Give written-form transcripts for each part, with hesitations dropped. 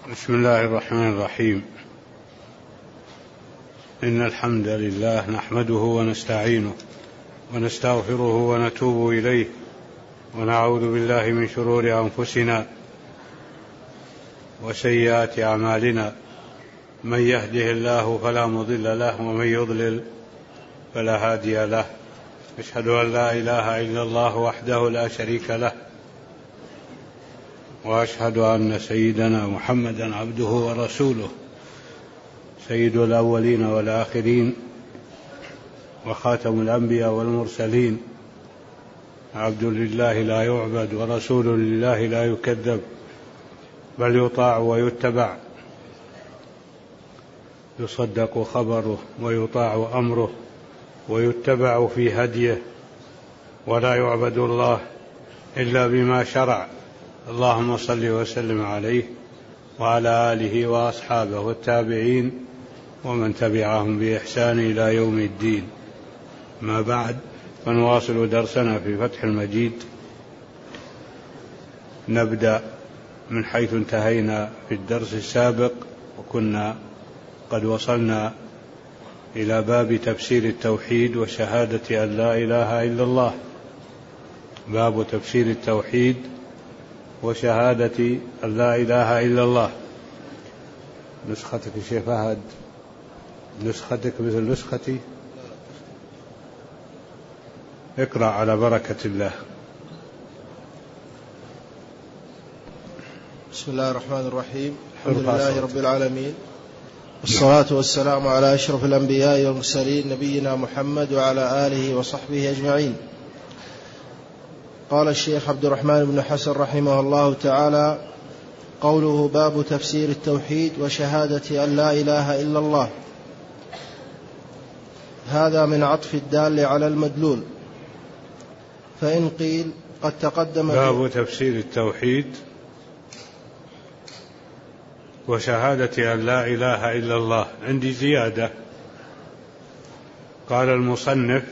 بسم الله الرحمن الرحيم. إن الحمد لله نحمده ونستعينه ونستغفره ونتوب إليه ونعوذ بالله من شرور أنفسنا وسيئات أعمالنا، من يهده الله فلا مضل له ومن يضلل فلا هادي له. أشهد أن لا إله إلا الله وحده لا شريك له، وأشهد أن سيدنا محمدا عبده ورسوله، سيد الأولين والآخرين وخاتم الأنبياء والمرسلين، عبد لله لا يعبد ورسول لله لا يكذب، بل يطاع ويتبع، يصدق خبره ويطاع أمره ويتبع في هديه، ولا يعبد الله إلا بما شرع. اللهم صل وسلم عليه وعلى آله وأصحابه والتابعين ومن تبعهم بإحسان إلى يوم الدين. ما بعد، فنواصل درسنا في فتح المجيد. نبدأ من حيث انتهينا في الدرس السابق، وكنا قد وصلنا إلى باب تفسير التوحيد وشهادة أن لا إله إلا الله. باب تفسير التوحيد وشهادة أن لا إله إلا الله. نسختك يا شيخ فهد، نسختك مثل نسختي؟ اقرأ على بركة الله. بسم الله الرحمن الرحيم. الحمد لله رب العالمين، والصلاة والسلام على أشرف الأنبياء والمرسلين، نبينا محمد وعلى آله وصحبه أجمعين. قال الشيخ عبد الرحمن بن حسن رحمه الله تعالى: قوله باب تفسير التوحيد وشهادة أن لا إله إلا الله، هذا من عطف الدال على المدلول. فإن قيل قد تقدم باب تفسير التوحيد وشهادة أن لا إله إلا الله. عندي زيادة، قال المصنف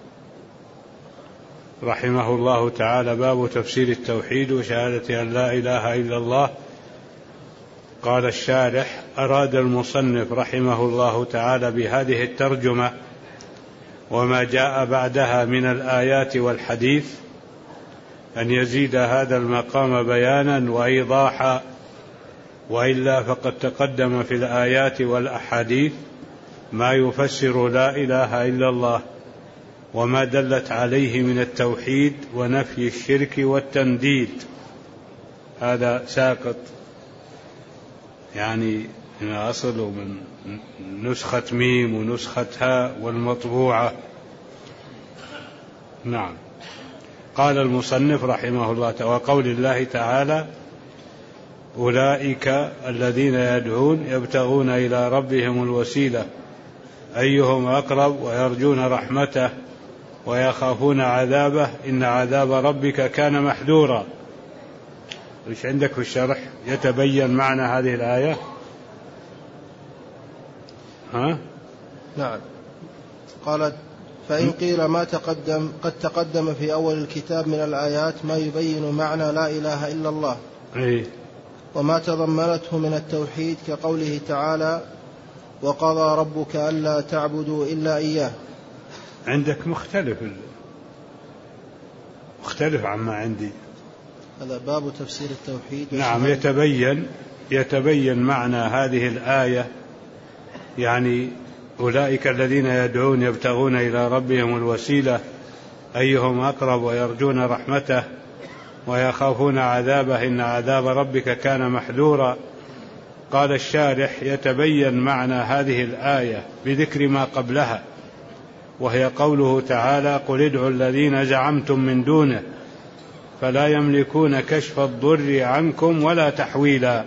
رحمه الله تعالى: باب تفسير التوحيد وشهادة أن لا إله إلا الله. قال الشارح: أراد المصنف رحمه الله تعالى بهذه الترجمة وما جاء بعدها من الآيات والحديث أن يزيد هذا المقام بيانا وإيضاحا، وإلا فقد تقدم في الآيات والأحاديث ما يفسر لا إله إلا الله وما دلت عليه من التوحيد ونفي الشرك والتنديد. هذا ساقط، يعني إن أصله من نسخة ميم ونسخة هاء والمطبوعة. نعم. قال المصنف رحمه الله تعالى: وقول الله تعالى: أولئك الذين يدعون يبتغون إلى ربهم الوسيلة أيهم أقرب ويرجون رحمته ويخافون عذابه إن عذاب ربك كان محذورا. إيش عندك في الشرح؟ يتبين معنى هذه الآية؟ ها؟ نعم. قالت: فإن قيل ما قد تقدم في أول الكتاب من الآيات ما يبين معنى لا إله إلا الله وما تضمنته من التوحيد، كقوله تعالى: وقضى ربك ألا تعبدوا إلا إياه. عندك مختلف عما عندي. هذا باب تفسير التوحيد. نعم. يتبين معنى هذه الآية، يعني أولئك الذين يدعون يبتغون إلى ربهم الوسيلة أيهم أقرب ويرجون رحمته ويخافون عذابه إن عذاب ربك كان محذورا. قال الشارح: يتبين معنى هذه الآية بذكر ما قبلها، وهي قوله تعالى: قل ادعوا الذين زعمتم من دونه فلا يملكون كشف الضر عنكم ولا تحويلا.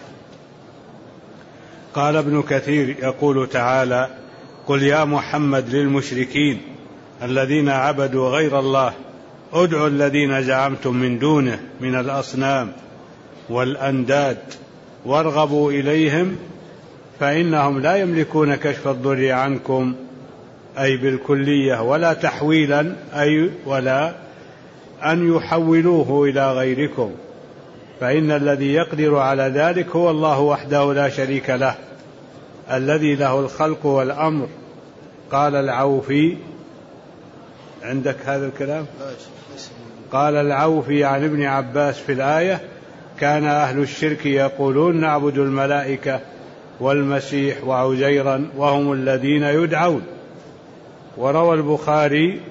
قال ابن كثير يقول تعالى: قل يا محمد للمشركين الذين عبدوا غير الله ادعوا الذين زعمتم من دونه من الأصنام والأنداد وارغبوا إليهم فإنهم لا يملكون كشف الضر عنكم، أي بالكلية، ولا تحويلا، أي ولا أن يحولوه إلى غيركم. فإن الذي يقدر على ذلك هو الله وحده لا شريك له الذي له الخلق والأمر. قال العوفي، عندك هذا الكلام؟ قال العوفي عن ابن عباس في الآية: كان أهل الشرك يقولون نعبد الملائكة والمسيح وعزيرا وهم الذين يدعون. وروى البخاري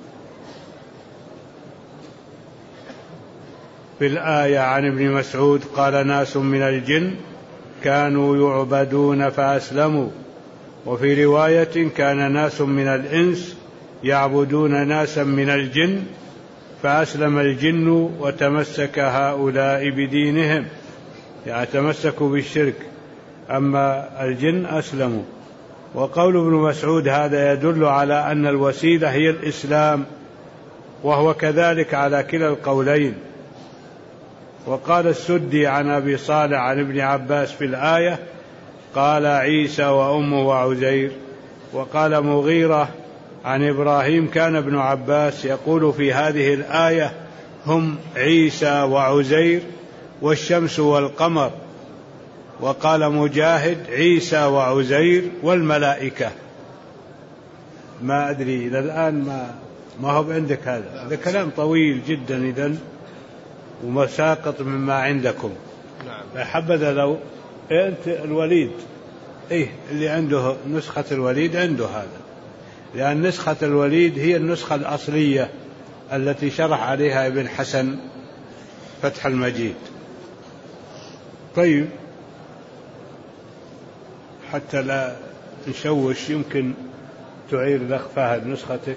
في الآية عن ابن مسعود قال: ناس من الجن كانوا يعبدون فأسلموا. وفي رواية: كان ناس من الإنس يعبدون ناسا من الجن فأسلم الجن وتمسك هؤلاء بدينهم، يعني تمسكوا بالشرك، أما الجن أسلموا. وقول ابن مسعود هذا يدل على أن الوسيلة هي الإسلام، وهو كذلك على كلا القولين. وقال السدي عن أبي صالح عن ابن عباس في الآية: قال عيسى وأمه وعزير. وقال مغيرة عن إبراهيم: كان ابن عباس يقول في هذه الآية: هم عيسى وعزير والشمس والقمر. وقال مجاهد: عيسى وعزير والملائكة. ما أدري إلى الآن ما هو عندك هذا كلام طويل جدا إذن ومساقط مما عندكم. نعم. حبذا لو أنت الوليد اللي عنده نسخة الوليد عنده هذا، لأن نسخة الوليد هي النسخة الأصلية التي شرح عليها ابن حسن فتح المجيد. طيب، حتى لا نشوش يمكن تعير الأخ فهد نسختك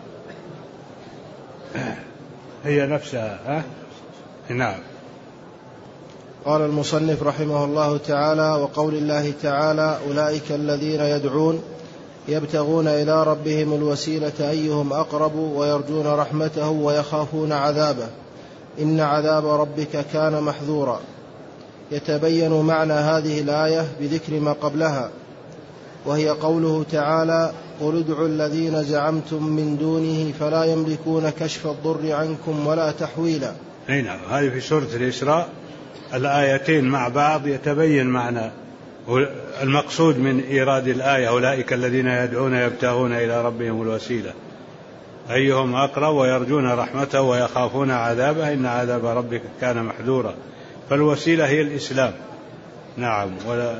هي نفسها. ها؟ نعم. قال المصنف رحمه الله تعالى: وقول الله تعالى: أولئك الذين يدعون يبتغون إلى ربهم الوسيلة أيهم أقرب ويرجون رحمته ويخافون عذابه إن عذاب ربك كان محذورا. يتبين معنى هذه الآية بذكر ما قبلها، وهي قوله تعالى: قل ادعوا الذين زعمتم من دونه فلا يملكون كشف الضر عنكم ولا تحويلا. نعم، هذه في سورة الإسراء الآيتين مع بعض يتبين معنى المقصود من إيراد الآية: أولئك الذين يدعون يبتغون إلى ربهم الوسيلة أيهم أقرب ويرجون رحمته ويخافون عذابه إن عذاب ربك كان محذورا. فالوسيلة هي الإسلام. نعم.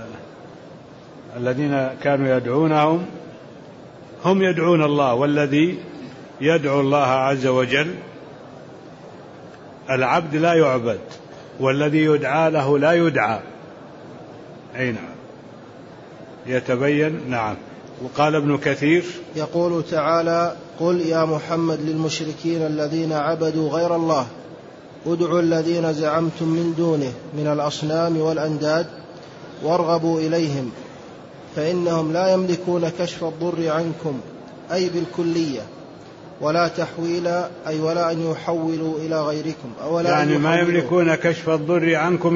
الذين كانوا يدعونهم هم يدعون الله، والذي يدعو الله عز وجل العبد لا يعبد، والذي يدعى له لا يدعى. أي نعم، يتبين. نعم. وقال ابن كثير يقول تعالى: قل يا محمد للمشركين الذين عبدوا غير الله ادعوا الذين زعمتم من دونه من الأصنام والأنداد وارغبوا إليهم فإنهم لا يملكون كشف الضر عنكم أي بالكلية ولا تحويلا أي ولا أن يحولوا إلى غيركم يعني ما يملكون كشف الضر عنكم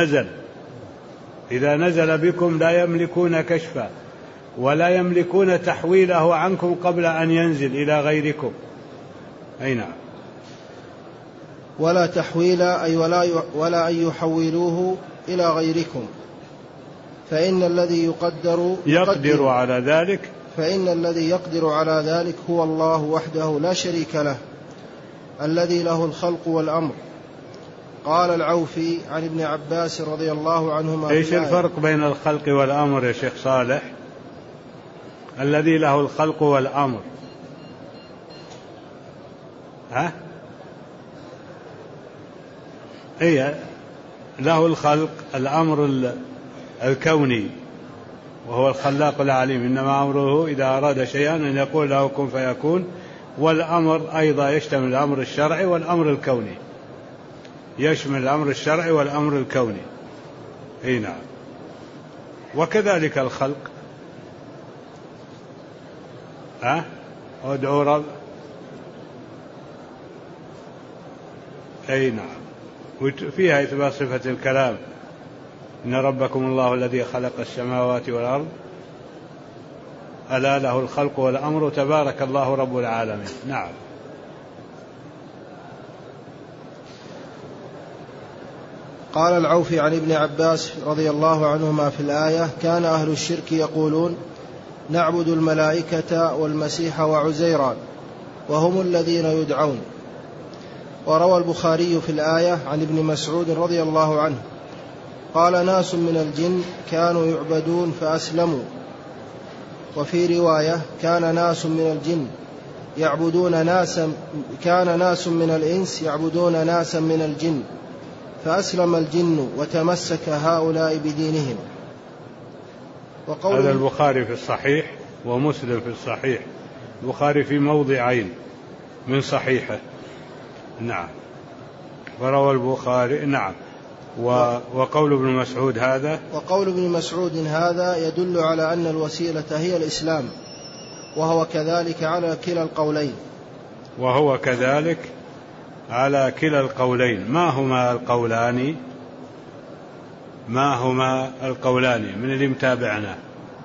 إذا نزل بكم لا يملكون كشفا، ولا يملكون تحويله عنكم قبل أن ينزل إلى غيركم. أي نعم. ولا تحويلا أي ولا أن يحولوه إلى غيركم. فإن الذي يقدر على ذلك فإن الذي يقدر على ذلك هو الله وحده لا شريك له الذي له الخلق والأمر. قال العوفي عن ابن عباس رضي الله عنهما: ايش الفرق بين الخلق والأمر يا شيخ صالح؟ الذي له الخلق والأمر، له الخلق، الأمر الكوني وهو الخلاق العليم، إنما أمره إذا أراد شيئا أن يقول له كن فيكون. والأمر أيضا يشتمل الأمر الشرعي والأمر الكوني، يشمل الأمر الشرعي والأمر الكوني. أي نعم. وكذلك الخلق. ادعوا رب. أي نعم. وفيها إثبات صفة الكلام: إن ربكم الله الذي خلق السماوات والأرض ألا له الخلق والأمر تبارك الله رب العالمين. نعم. قال العوفي عن ابن عباس رضي الله عنهما في الآية: كان أهل الشرك يقولون نعبد الملائكة والمسيح وعزيرا وهم الذين يدعون. وروى البخاري في الآية عن ابن مسعود رضي الله عنه قال: ناس من الجن كانوا يعبدون فأسلموا. وفي رواية: كان ناس من الجن يعبدون ناسا، كان ناس من الإنس يعبدون ناسا من الجن فأسلم الجن وتمسك هؤلاء بدينهم. هذا البخاري في الصحيح ومسلم في الصحيح. البخاري في موضعين من صحيحه. نعم. وروى البخاري. نعم. وقول ابن مسعود هذا، وقول ابن مسعود هذا يدل على أن الوسيلة هي الإسلام، وهو كذلك على كلا القولين. وهو كذلك على كلا القولين. ما هما القولان؟ ما هما القولان من اللي متابعنا؟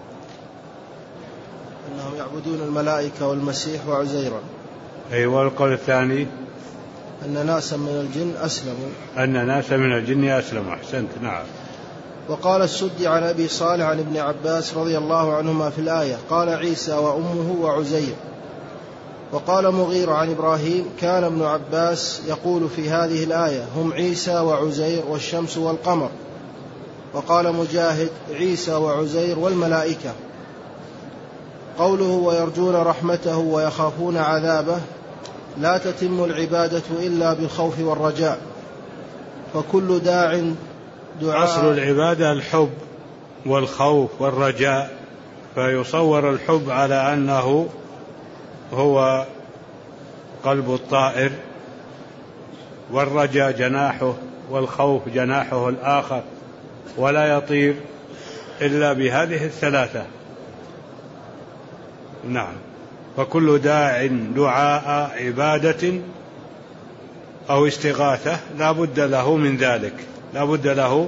أنهم يعبدون الملائكة والمسيح وعزيرا. أيوة. والقول الثاني أن ناسا من الجن أسلموا. أن ناسا من الجن أسلموا. أحسنت. نعم. وقال السدي عن أبي صالح عن ابن عباس رضي الله عنهما في الآية: قال عيسى وأمه وعزير. وقال مغير عن إبراهيم: كان ابن عباس يقول في هذه الآية: هم عيسى وعزير والشمس والقمر. وقال مجاهد: عيسى وعزير والملائكة. قوله ويرجون رحمته ويخافون عذابه: لا تتم العبادة إلا بالخوف والرجاء، فكل داع دعاء. أصل العبادة الحب والخوف والرجاء، فيصور الحب على أنه هو قلب الطائر، والرجاء جناحه، والخوف جناحه الآخر، ولا يطير إلا بهذه الثلاثة. نعم. فكل داع دعاء عبادة أو استغاثة لا بد له من ذلك، لا بد له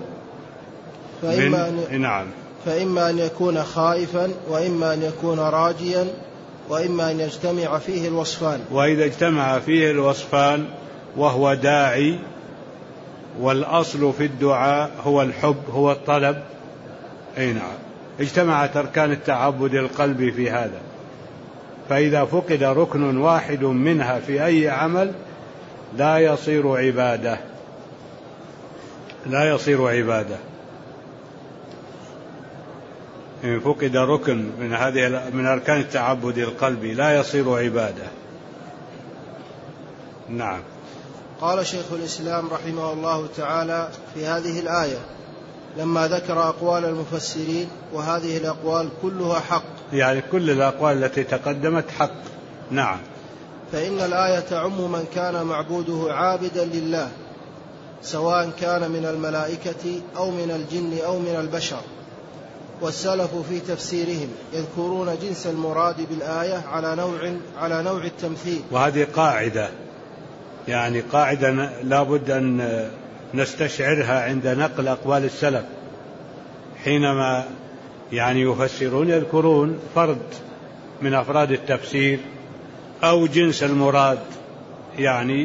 نعم. فإما أن يكون خائفا، وإما أن يكون راجيا، وإما أن يجتمع فيه الوصفان. وإذا اجتمع فيه الوصفان وهو داعي، والأصل في الدعاء هو الحب، هو الطلب. أي نعم. اجتمعت أركان التعبد القلبي في هذا، فإذا فقد ركن واحد منها في أي عمل لا يصير عبادة، لا يصير عبادة. إن فقد ركن من أركان التعبد القلبي لا يصير عبادة. نعم. قال شيخ الإسلام رحمه الله تعالى في هذه الآية لما ذكر أقوال المفسرين: وهذه الأقوال كلها حق، يعني كل الأقوال التي تقدمت حق. نعم. فإن الآية تعم من كان معبوده عابدا لله، سواء كان من الملائكة أو من الجن أو من البشر. والسلف في تفسيرهم يذكرون جنس المراد بالآية على نوع التمثيل. وهذه قاعدة، يعني قاعدة لا بد أن نستشعرها عند نقل أقوال السلف. حينما يعني يفسرون يذكرون فرد من أفراد التفسير أو جنس المراد، يعني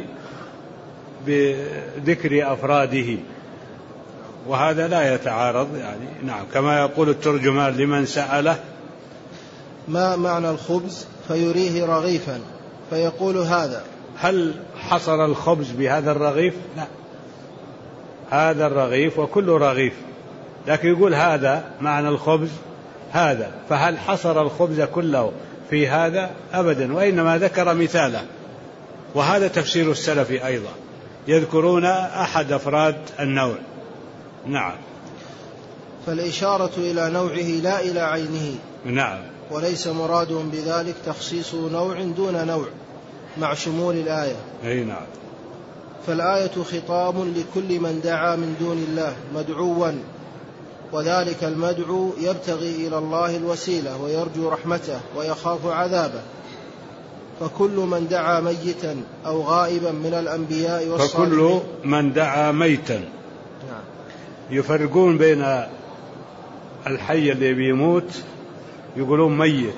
بذكر أفراده، وهذا لا يتعارض. يعني نعم، كما يقول الترجمان لمن سأله: ما معنى الخبز؟ فيريه رغيفا فيقول هذا. هل حصر الخبز بهذا الرغيف؟ لا، هذا الرغيف وكل رغيف، لكن يقول هذا معنى الخبز هذا، فهل حصر الخبز كله في هذا؟ أبدا، وإنما ذكر مثاله. وهذا تفسير السلف أيضا، يذكرون أحد أفراد النوع. نعم. فالإشارة إلى نوعه لا إلى عينه. نعم. وليس مرادهم بذلك تخصيص نوع دون نوع مع شمول الآية. أي نعم. فالآية خطاب لكل من دعا من دون الله مدعوا، وذلك المدعو يبتغي إلى الله الوسيلة ويرجو رحمته ويخاف عذابه. فكل من دعا ميتا أو غائبا من الأنبياء والصالحين. فكل من دعا ميتا. يفرقون بين الحي اللي بيموت يقولون ميت،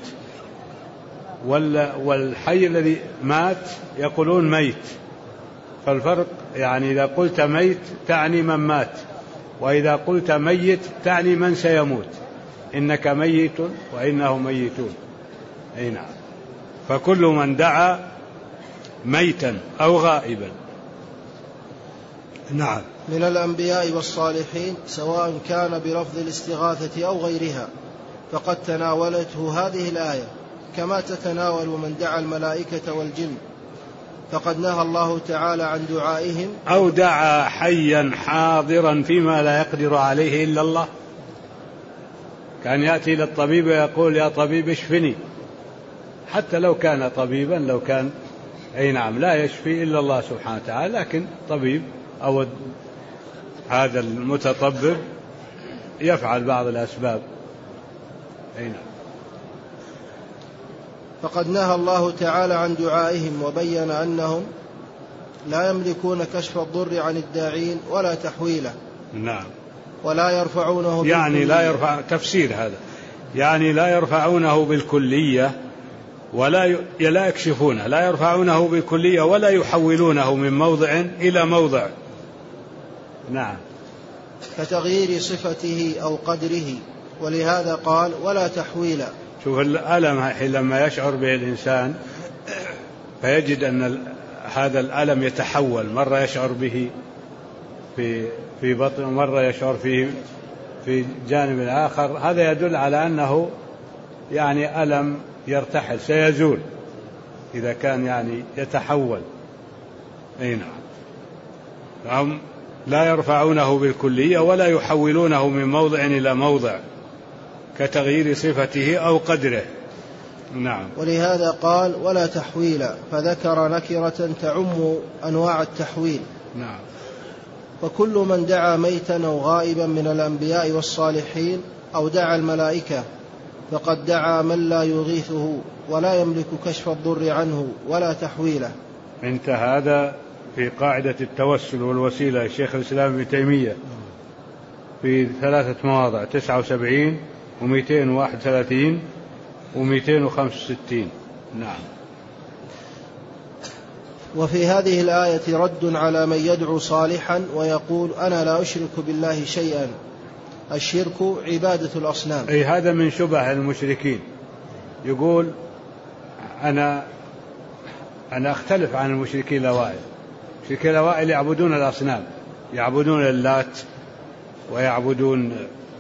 والحي الذي مات يقولون ميت. فالفرق يعني إذا قلت ميت تعني من مات، وإذا قلت ميت تعني من سيموت، إنك ميت وإنهم ميتون. أي نعم. فكل من دعا ميتا أو غائبا. نعم. من الأنبياء والصالحين سواء كان بلفظ الاستغاثة أو غيرها فقد تناولته هذه الآية، كما تتناول من دعا الملائكة والجن، فقد نهى الله تعالى عن دعائهم أو دعا حيا حاضرا فيما لا يقدر عليه إلا الله. كان يأتي للطبيب ويقول يا طبيب اشفني، حتى لو كان طبيبا، لو كان أي نعم لا يشفي إلا الله سبحانه وتعالى، لكن طبيب أو هذا المتطبب يفعل بعض الأسباب. أي نعم. فقد نهى الله تعالى عن دعائهم وبين أنهم لا يملكون كشف الضر عن الداعين ولا تحويله. نعم. ولا يرفعونه يعني لا يرفع، تفسير هذا يعني لا يرفعونه بالكلية ولا يكشفونه، لا يرفعونه بالكلية ولا يحولونه من موضع إلى موضع. نعم. كتغيير صفته أو قدره، ولهذا قال ولا تحويلا. شوف الألم لما يشعر به الإنسان فيجد أن هذا الألم يتحول، مرة يشعر به في بطن، مرة يشعر فيه في جانب آخر، هذا يدل على أنه يعني ألم يرتحل سيزول إذا كان يعني يتحول. أي نعم. لا يرفعونه بالكلية ولا يحولونه من موضع إلى موضع، كتغيير صفته أو قدره. نعم. ولهذا قال ولا تحويلا، فذكر نكرة تعم أنواع التحويل. نعم. فكل من دعا ميتا أو غائبا من الأنبياء والصالحين أو دعا الملائكة فقد دعا من لا يغيثه ولا يملك كشف الضر عنه ولا تحويله. انت هذا في قاعدة التوسل والوسيلة الشيخ الإسلام ابن تيمية في 3 مواضع، 79 و231 و265. نعم. وفي هذه الآية رد على من يدعو صالحا ويقول أنا لا أشرك بالله شيئا. الشرك عبادة الأصنام. أي هذا من شبه المشركين، يقول أنا أختلف عن المشركين الأوائل. المشركين الأوائل يعبدون الأصنام، يعبدون اللات ويعبدون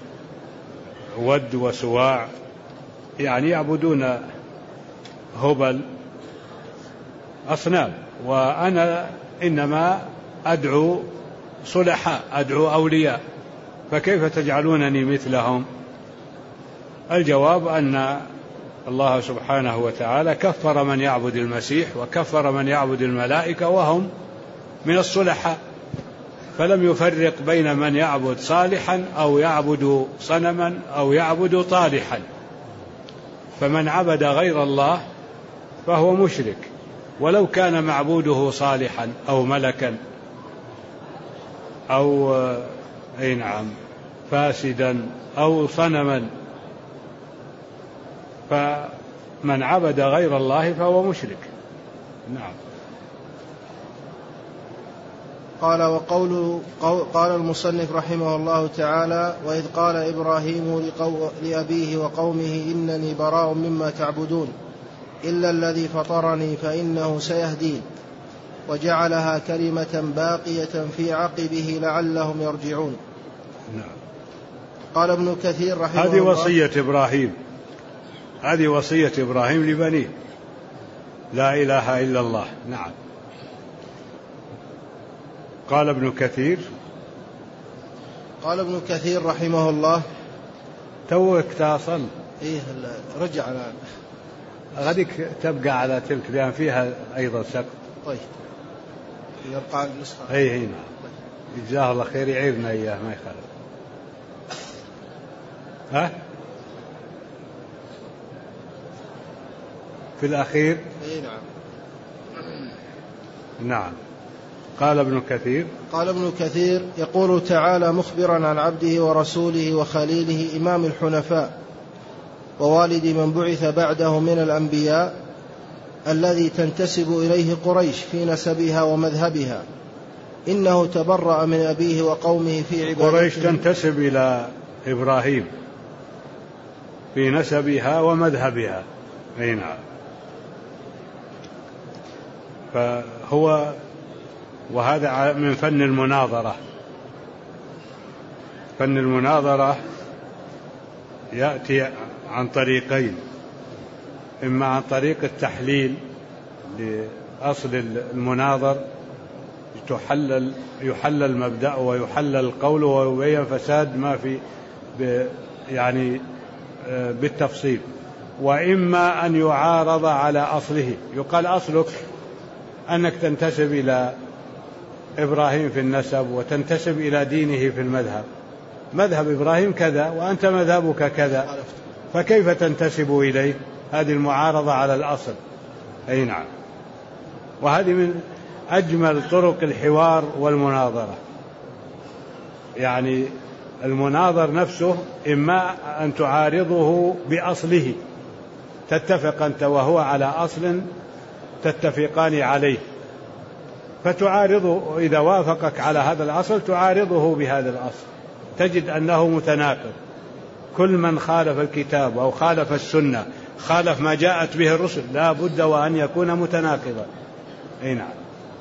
ود وسواع، يعني يعبدون هبل، أصنام. وأنا إنما أدعو صلحاء، أدعو أولياء، فكيف تجعلونني مثلهم؟ الجواب أن الله سبحانه وتعالى كفر من يعبد المسيح وكفر من يعبد الملائكة وهم من الصلحاء، فلم يفرق بين من يعبد صالحا أو يعبد صنما أو يعبد طالحا. فمن عبد غير الله فهو مشرك، ولو كان معبوده صالحا أو ملكا أو أي نعم فاسدا أو صنما، فمن عبد غير الله فهو مشرك. نعم. قال المصنف رحمه الله تعالى وإذ قال إبراهيم لأبيه وقومه إنني براء مما تعبدون إلا الذي فطرني فإنه سيهدين، وجعلها كلمة باقية في عقبه لعلهم يرجعون. نعم. قال ابن كثير رحمه الله هذه وصية إبراهيم، هذه وصية إبراهيم لبنيه، لا إله إلا الله. نعم. قال ابن كثير رحمه الله توك تصل رجع الآن، غدك تبقى على تلك لأن فيها أيضا سقط. طيب يبقى على النسخة. أي هنا جزاه الله خير، يعيرنا إياه ما يخالف. ها في الأخير. أي نعم. نعم. قال ابن كثير يقول تعالى مخبرا عن عبده ورسوله وخليله إمام الحنفاء ووالد من بعث بعده من الأنبياء الذي تنتسب إليه قريش في نسبها ومذهبها، إنه تبرأ من أبيه وقومه في عبادته. قريش تنتسب إلى إبراهيم في نسبها ومذهبها. أي نعم. فهو وهذا من فن المناظرة. فن المناظرة يأتي عن طريقين: إما عن طريق التحليل لأصل المناظر، يحلل مبدأ ويحلل القول ويبين فساد ما في يعني بالتفصيل، وإما أن يعارض على أصله، يقال أصلك أنك تنتسب إلى إبراهيم في النسب وتنتسب إلى دينه في المذهب، مذهب إبراهيم كذا وأنت مذهبك كذا، فكيف تنتسب إليه؟ هذه المعارضة على الأصل. أي نعم. وهذه من أجمل طرق الحوار والمناظرة. يعني المناظر نفسه إما أن تعارضه بأصله، تتفق أنت وهو على أصل تتفقان عليه، فتعارضه، إذا وافقك على هذا الأصل تعارضه بهذا الأصل، تجد أنه متناقض. كل من خالف الكتاب أو خالف السنة، خالف ما جاءت به الرسل، لا بد وأن يكون متناقضا. أي نعم.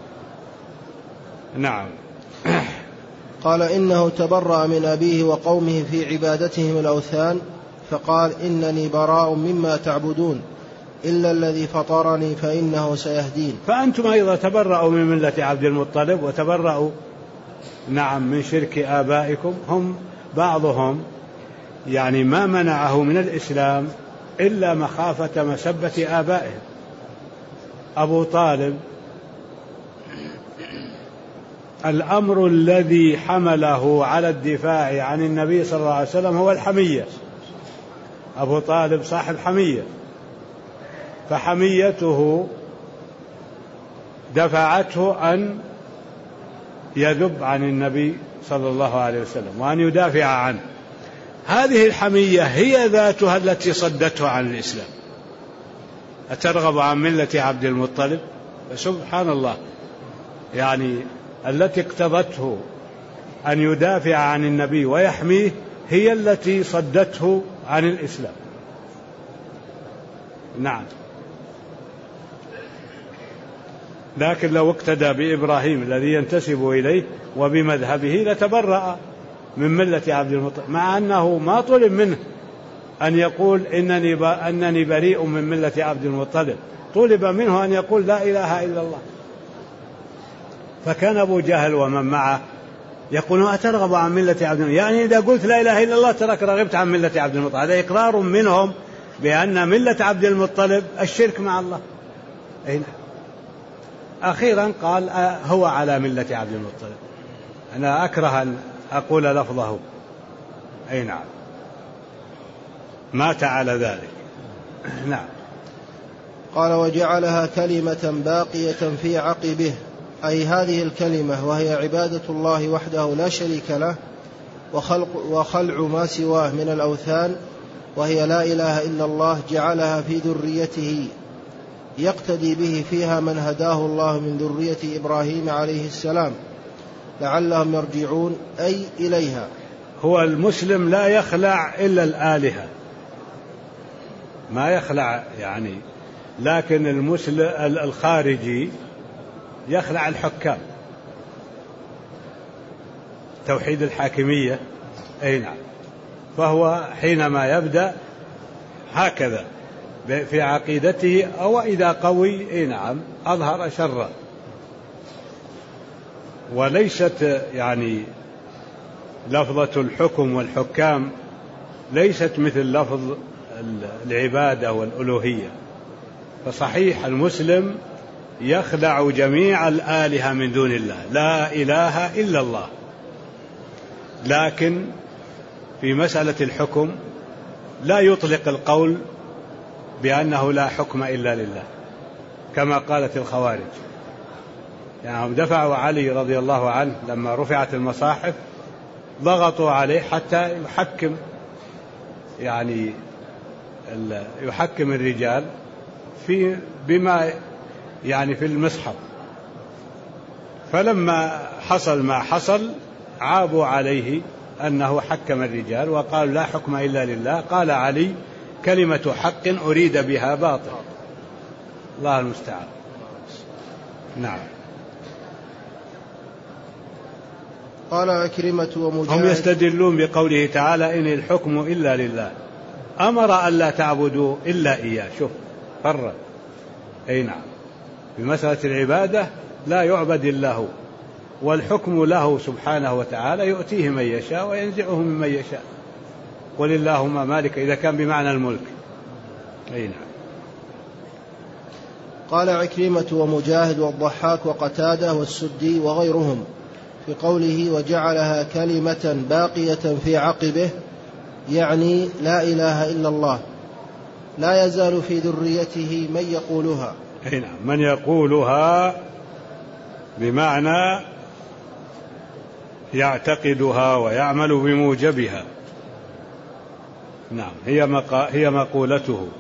نعم. قال: إنه تبرأ من أبيه وقومه في عبادتهم الأوثان، فقال: إنني براء مما تعبدون إلا الذي فطرني فإنه سيهدين. فأنتم أيضا تبرأوا من ملة عبد المطلب وتبرأوا نعم من شرك آبائكم. هم بعضهم يعني ما منعه من الإسلام إلا مخافة مسبة آبائهم. أبو طالب الأمر الذي حمله على الدفاع عن النبي صلى الله عليه وسلم هو الحمية. أبو طالب صاحب حمية، فحميته دفعته أن يذب عن النبي صلى الله عليه وسلم وأن يدافع عنه. هذه الحمية هي ذاتها التي صدته عن الإسلام. أترغب عن ملة عبد المطلب؟ سبحان الله، يعني التي اقتضته أن يدافع عن النبي ويحميه هي التي صدته عن الإسلام. نعم. لكن لو اقتدى بإبراهيم الذي ينتسب إليه وبمذهبه لتبرأ من ملة عبد المطلب، مع أنه ما طلب منه أن يقول أنني بريء من ملة عبد المطلب، طلب منه أن يقول لا إله إلا الله. فكان أبو جهل ومن معه يقولون: أترغب عن ملة عبد المطلب؟ يعني إذا قلت لا إله إلا الله ترك رغبت عن ملة عبد المطلب. هذا إقرار منهم بأن ملة عبد المطلب الشرك مع الله. أين أخيرا قال: هو على ملة عبد المطلب. أنا أكره أن أقول لفظه. أي نعم. مات على ذلك. نعم. قال: وجعلها كلمة باقية في عقبه، أي هذه الكلمة وهي عبادة الله وحده لا شريك له، وخلع ما سواه من الأوثان، وهي لا إله إلا الله، جعلها في ذريته يقتدي به فيها من هداه الله من ذرية إبراهيم عليه السلام لعلهم يرجعون، أي إليها. هو المسلم لا يخلع إلا الآلهة، ما يخلع يعني، لكن المسلم الخارجي يخلع الحكام، توحيد الحاكمية. أي نعم. فهو حينما يبدأ هكذا في عقيدته، أو إذا قوي أي نعم أظهر شرا. وليست يعني لفظة الحكم والحكام ليست مثل لفظ العبادة والألوهية. فصحيح المسلم يخلع جميع الآلهة من دون الله، لا إله إلا الله، لكن في مسألة الحكم لا يطلق القول بأنه لا حكم إلا لله كما قالت الخوارج. يعني دفعوا علي رضي الله عنه لما رفعت المصاحف، ضغطوا عليه حتى يحكم، يعني يحكم الرجال بما يعني في المصحف. فلما حصل ما حصل عابوا عليه أنه حكم الرجال وقال لا حكم إلا لله. قال علي كلمة حق أريد بها باطل. الله المستعان. نعم. قال عكرمة ومجاهد. هم يستدلون بقوله تعالى إن الحكم إلا لله، أمر أن لا تعبدوا إلا إياه. شوف فرق. أي نعم، بمسألة العبادة لا يعبد إلا هو، والحكم له سبحانه وتعالى يؤتيه من يشاء وينزعه ممن يشاء. قل اللهم مالك إذا كان بمعنى الملك. أي نعم. قال عكرمة ومجاهد والضحاك وقتادة والسدي وغيرهم في قوله وجعلها كلمة باقية في عقبه، يعني لا إله إلا الله، لا يزال في ذريته من يقولها. أي نعم، من يقولها بمعنى يعتقدها ويعمل بموجبها. نعم، هي مقولته.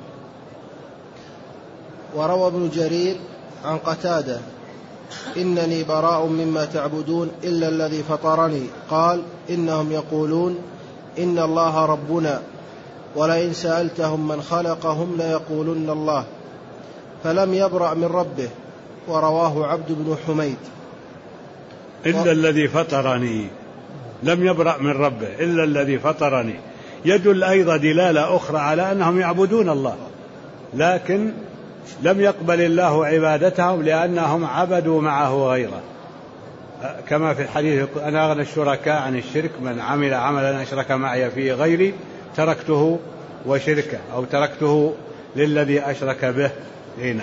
وروى ابن جرير عن قتادة إنني براء مما تعبدون إلا الذي فطرني، قال إنهم يقولون إن الله ربنا ولئن سألتهم من خلقهم ليقولن الله، فلم يبرأ من ربه. ورواه عبد بن حميد. إلا الذي فطرني، لم يبرأ من ربه إلا الذي فطرني، يدل أيضا دلالة أخرى على أنهم يعبدون الله، لكن لم يقبل الله عبادتهم لأنهم عبدوا معه غيره، كما في الحديث أنا أغنى الشركاء عن الشرك من عمل عملا أشرك معي فيه غيري تركته وشركه، أو تركته للذي أشرك به. هنا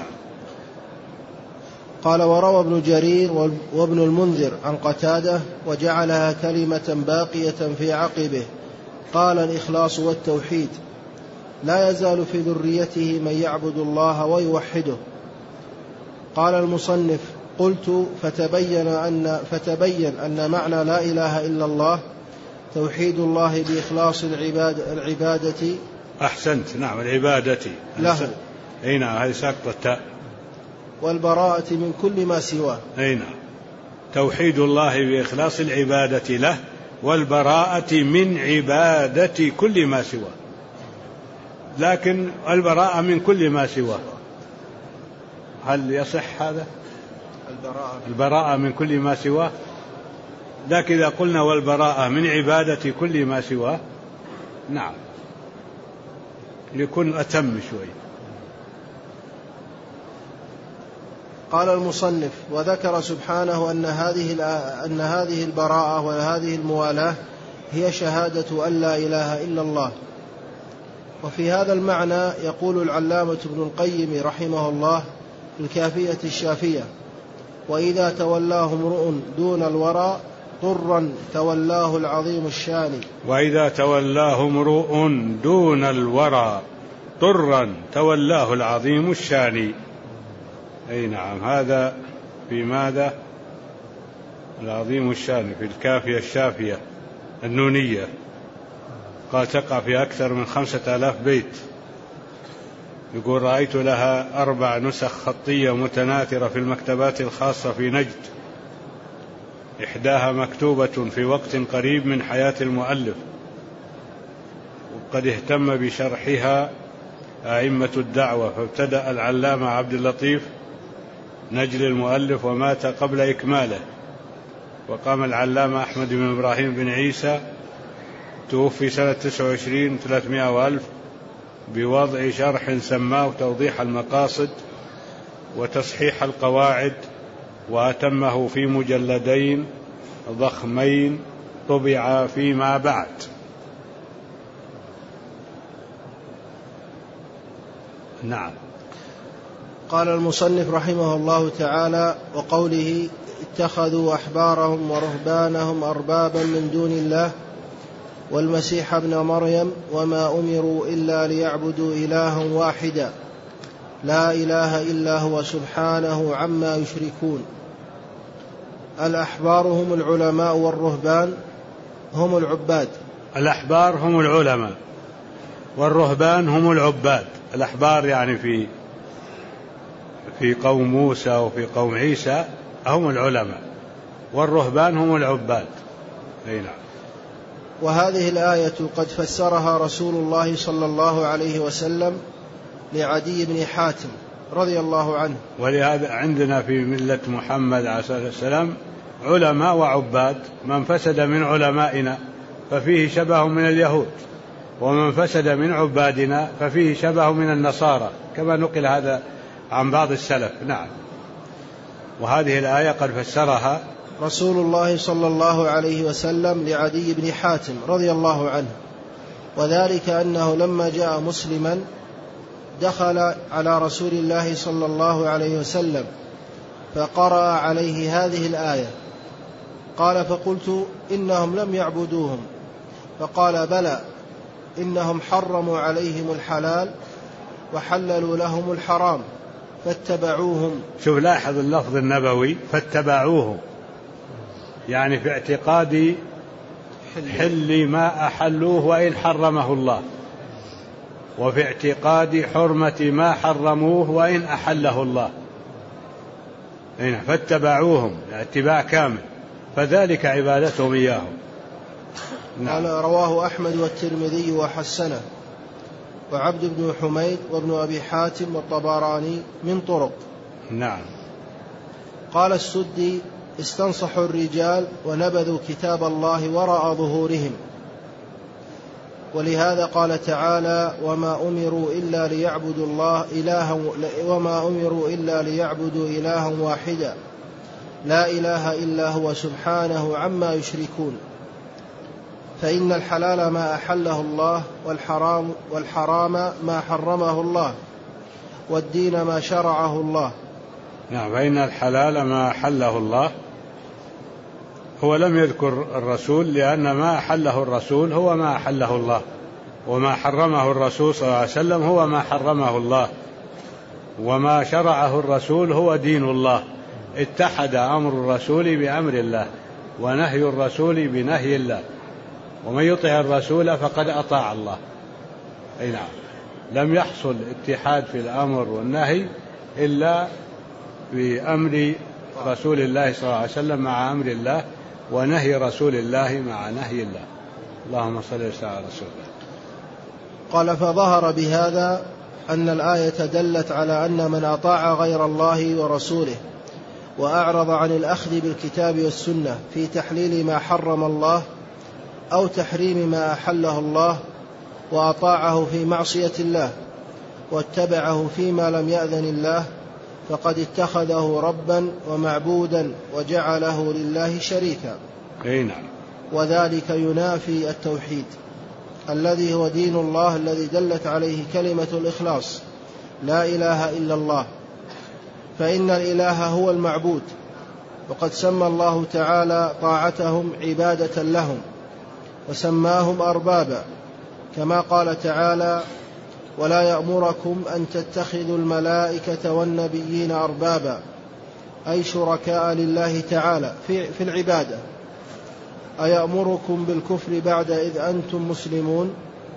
قال وروى ابن جرير وابن المنذر عن قتادة وجعلها كلمة باقية في عقبه، قال الإخلاص والتوحيد، لا يزال في ذريته من يعبد الله ويوحده. قال المصنف قلت فتبين أن معنى لا إله إلا الله توحيد الله بإخلاص العبادة. أحسنت. نعم، العبادة له. أي نعم، هذه ساقطة التاء. والبراءة من كل ما سواه. أي نعم، توحيد الله بإخلاص العبادة له والبراءة من عبادة كل ما سواه. لكن البراءة من كل ما سواه، هل يصح هذا؟ البراءة من كل ما سواه، لكن إذا قلنا والبراءة من عبادة كل ما سواه، نعم، يكون أتم شوي. قال المصنف وذكر سبحانه أن هذه البراءة وهذه الموالاة هي شهادة أن لا إله إلا الله. وفي هذا المعنى يقول العلامة ابن القيم رحمه الله في الكافية الشافية وإذا تولاه امرؤ دون الورى طرا تولاه العظيم الشان. وإذا تولاه امرؤ دون الورى طرا تولاه العظيم الشان. أي نعم، هذا في ماذا؟ العظيم الشان في الكافية الشافية النونية، قال تقع في أكثر من 5000 بيت. يقول رأيت لها 4 نسخ خطية متناثرة في المكتبات الخاصة في نجد، إحداها مكتوبة في وقت قريب من حياة المؤلف، وقد اهتم بشرحها أئمة الدعوة، فابتدأ العلامة عبد اللطيف نجل المؤلف ومات قبل إكماله، وقام العلامة أحمد بن إبراهيم بن عيسى توفي سنة 29 300 وألف بوضع شرح سماه توضيح المقاصد وتصحيح القواعد، وأتمه في مجلدين ضخمين طبعا فيما بعد. نعم. قال المصنف رحمه الله تعالى وقوله اتخذوا أحبارهم ورهبانهم أربابا من دون الله والمسيح ابن مريم وما أمروا إلا ليعبدوا إلها واحدا لا إله إلا هو سبحانه عما يشركون. الأحبار هم العلماء والرهبان هم العباد. الأحبار هم العلماء والرهبان هم العباد. الأحبار يعني في قوم موسى وفي قوم عيسى هم العلماء، والرهبان هم العباد. نعم. وهذه الآية قد فسرها رسول الله صلى الله عليه وسلم لعدي بن حاتم رضي الله عنه. ولهذا عندنا في ملة محمد عليه الصلاة والسلام علماء وعباد، من فسد من علمائنا ففيه شبه من اليهود، ومن فسد من عبادنا ففيه شبه من النصارى، كما نقل هذا عن بعض السلف. نعم. وهذه الآية قد فسرها رسول الله صلى الله عليه وسلم لعدي بن حاتم رضي الله عنه، وذلك أنه لما جاء مسلما دخل على رسول الله صلى الله عليه وسلم فقرأ عليه هذه الآية، قال فقلت إنهم لم يعبدوهم، فقال بلى إنهم حرموا عليهم الحلال وحللوا لهم الحرام فاتبعوهم. شوف لاحظ اللفظ النبوي فاتبعوهم، يعني في اعتقاد حل ما أحلوه وإن حرمه الله، وفي اعتقاد حرمة ما حرموه وإن أحله الله. فاتبعوهم اتباع كامل، فذلك عبادتهم إياهم. قال رواه أحمد والترمذي وحسنه وعبد بن حميد وابن أبي حاتم والطبراني من طرق. نعم. قال السدي استنصحوا الرجال ونبذوا كتاب الله وراء ظهورهم، ولهذا قال تعالى وما أمروا إلا ليعبدوا إلها واحدا لا إله إلا هو سبحانه عما يشركون. فإن الحلال ما أحله الله والحرام ما حرمه الله والدين ما شرعه الله. نعم. فإن الحلال ما أحله الله، هو لم يذكر الرسول لأن ما أحله الرسول هو ما أحله الله، وما حرمه الرسول صلى الله عليه وسلم هو ما حرمه الله، وما شرعه الرسول هو دين الله. اتحد أمر الرسول بأمر الله ونهي الرسول بنهي الله، ومن يطع الرسول فقد أطاع الله. أي نعم. لم يحصل اتحاد في الأمر والنهي إلا بأمر رسول الله صلى الله عليه وسلم مع أمر الله، ونهي رسول الله مع نهي الله. اللهم صل وسلم على رسول الله. قال فظهر بهذا أن الآية دلت على أن من أطاع غير الله ورسوله وأعرض عن الأخذ بالكتاب والسنة في تحليل ما حرم الله أو تحريم ما أحله الله، وأطاعه في معصية الله واتبعه فيما لم يأذن الله، فقد اتخذه ربا ومعبودا وجعله لله شريكا. نعم. وذلك ينافي التوحيد الذي هو دين الله الذي دلت عليه كلمة الإخلاص لا إله إلا الله، فإن الإله هو المعبود، وقد سمى الله تعالى طاعتهم عبادة لهم وسماهم أربابا، كما قال تعالى ولا يأمركم أن تتخذوا الملائكة والنبيين أربابا، أي شركاء لله تعالى في العبادة. أيأمركم بالكفر بعد إذ أنتم مسلمون؟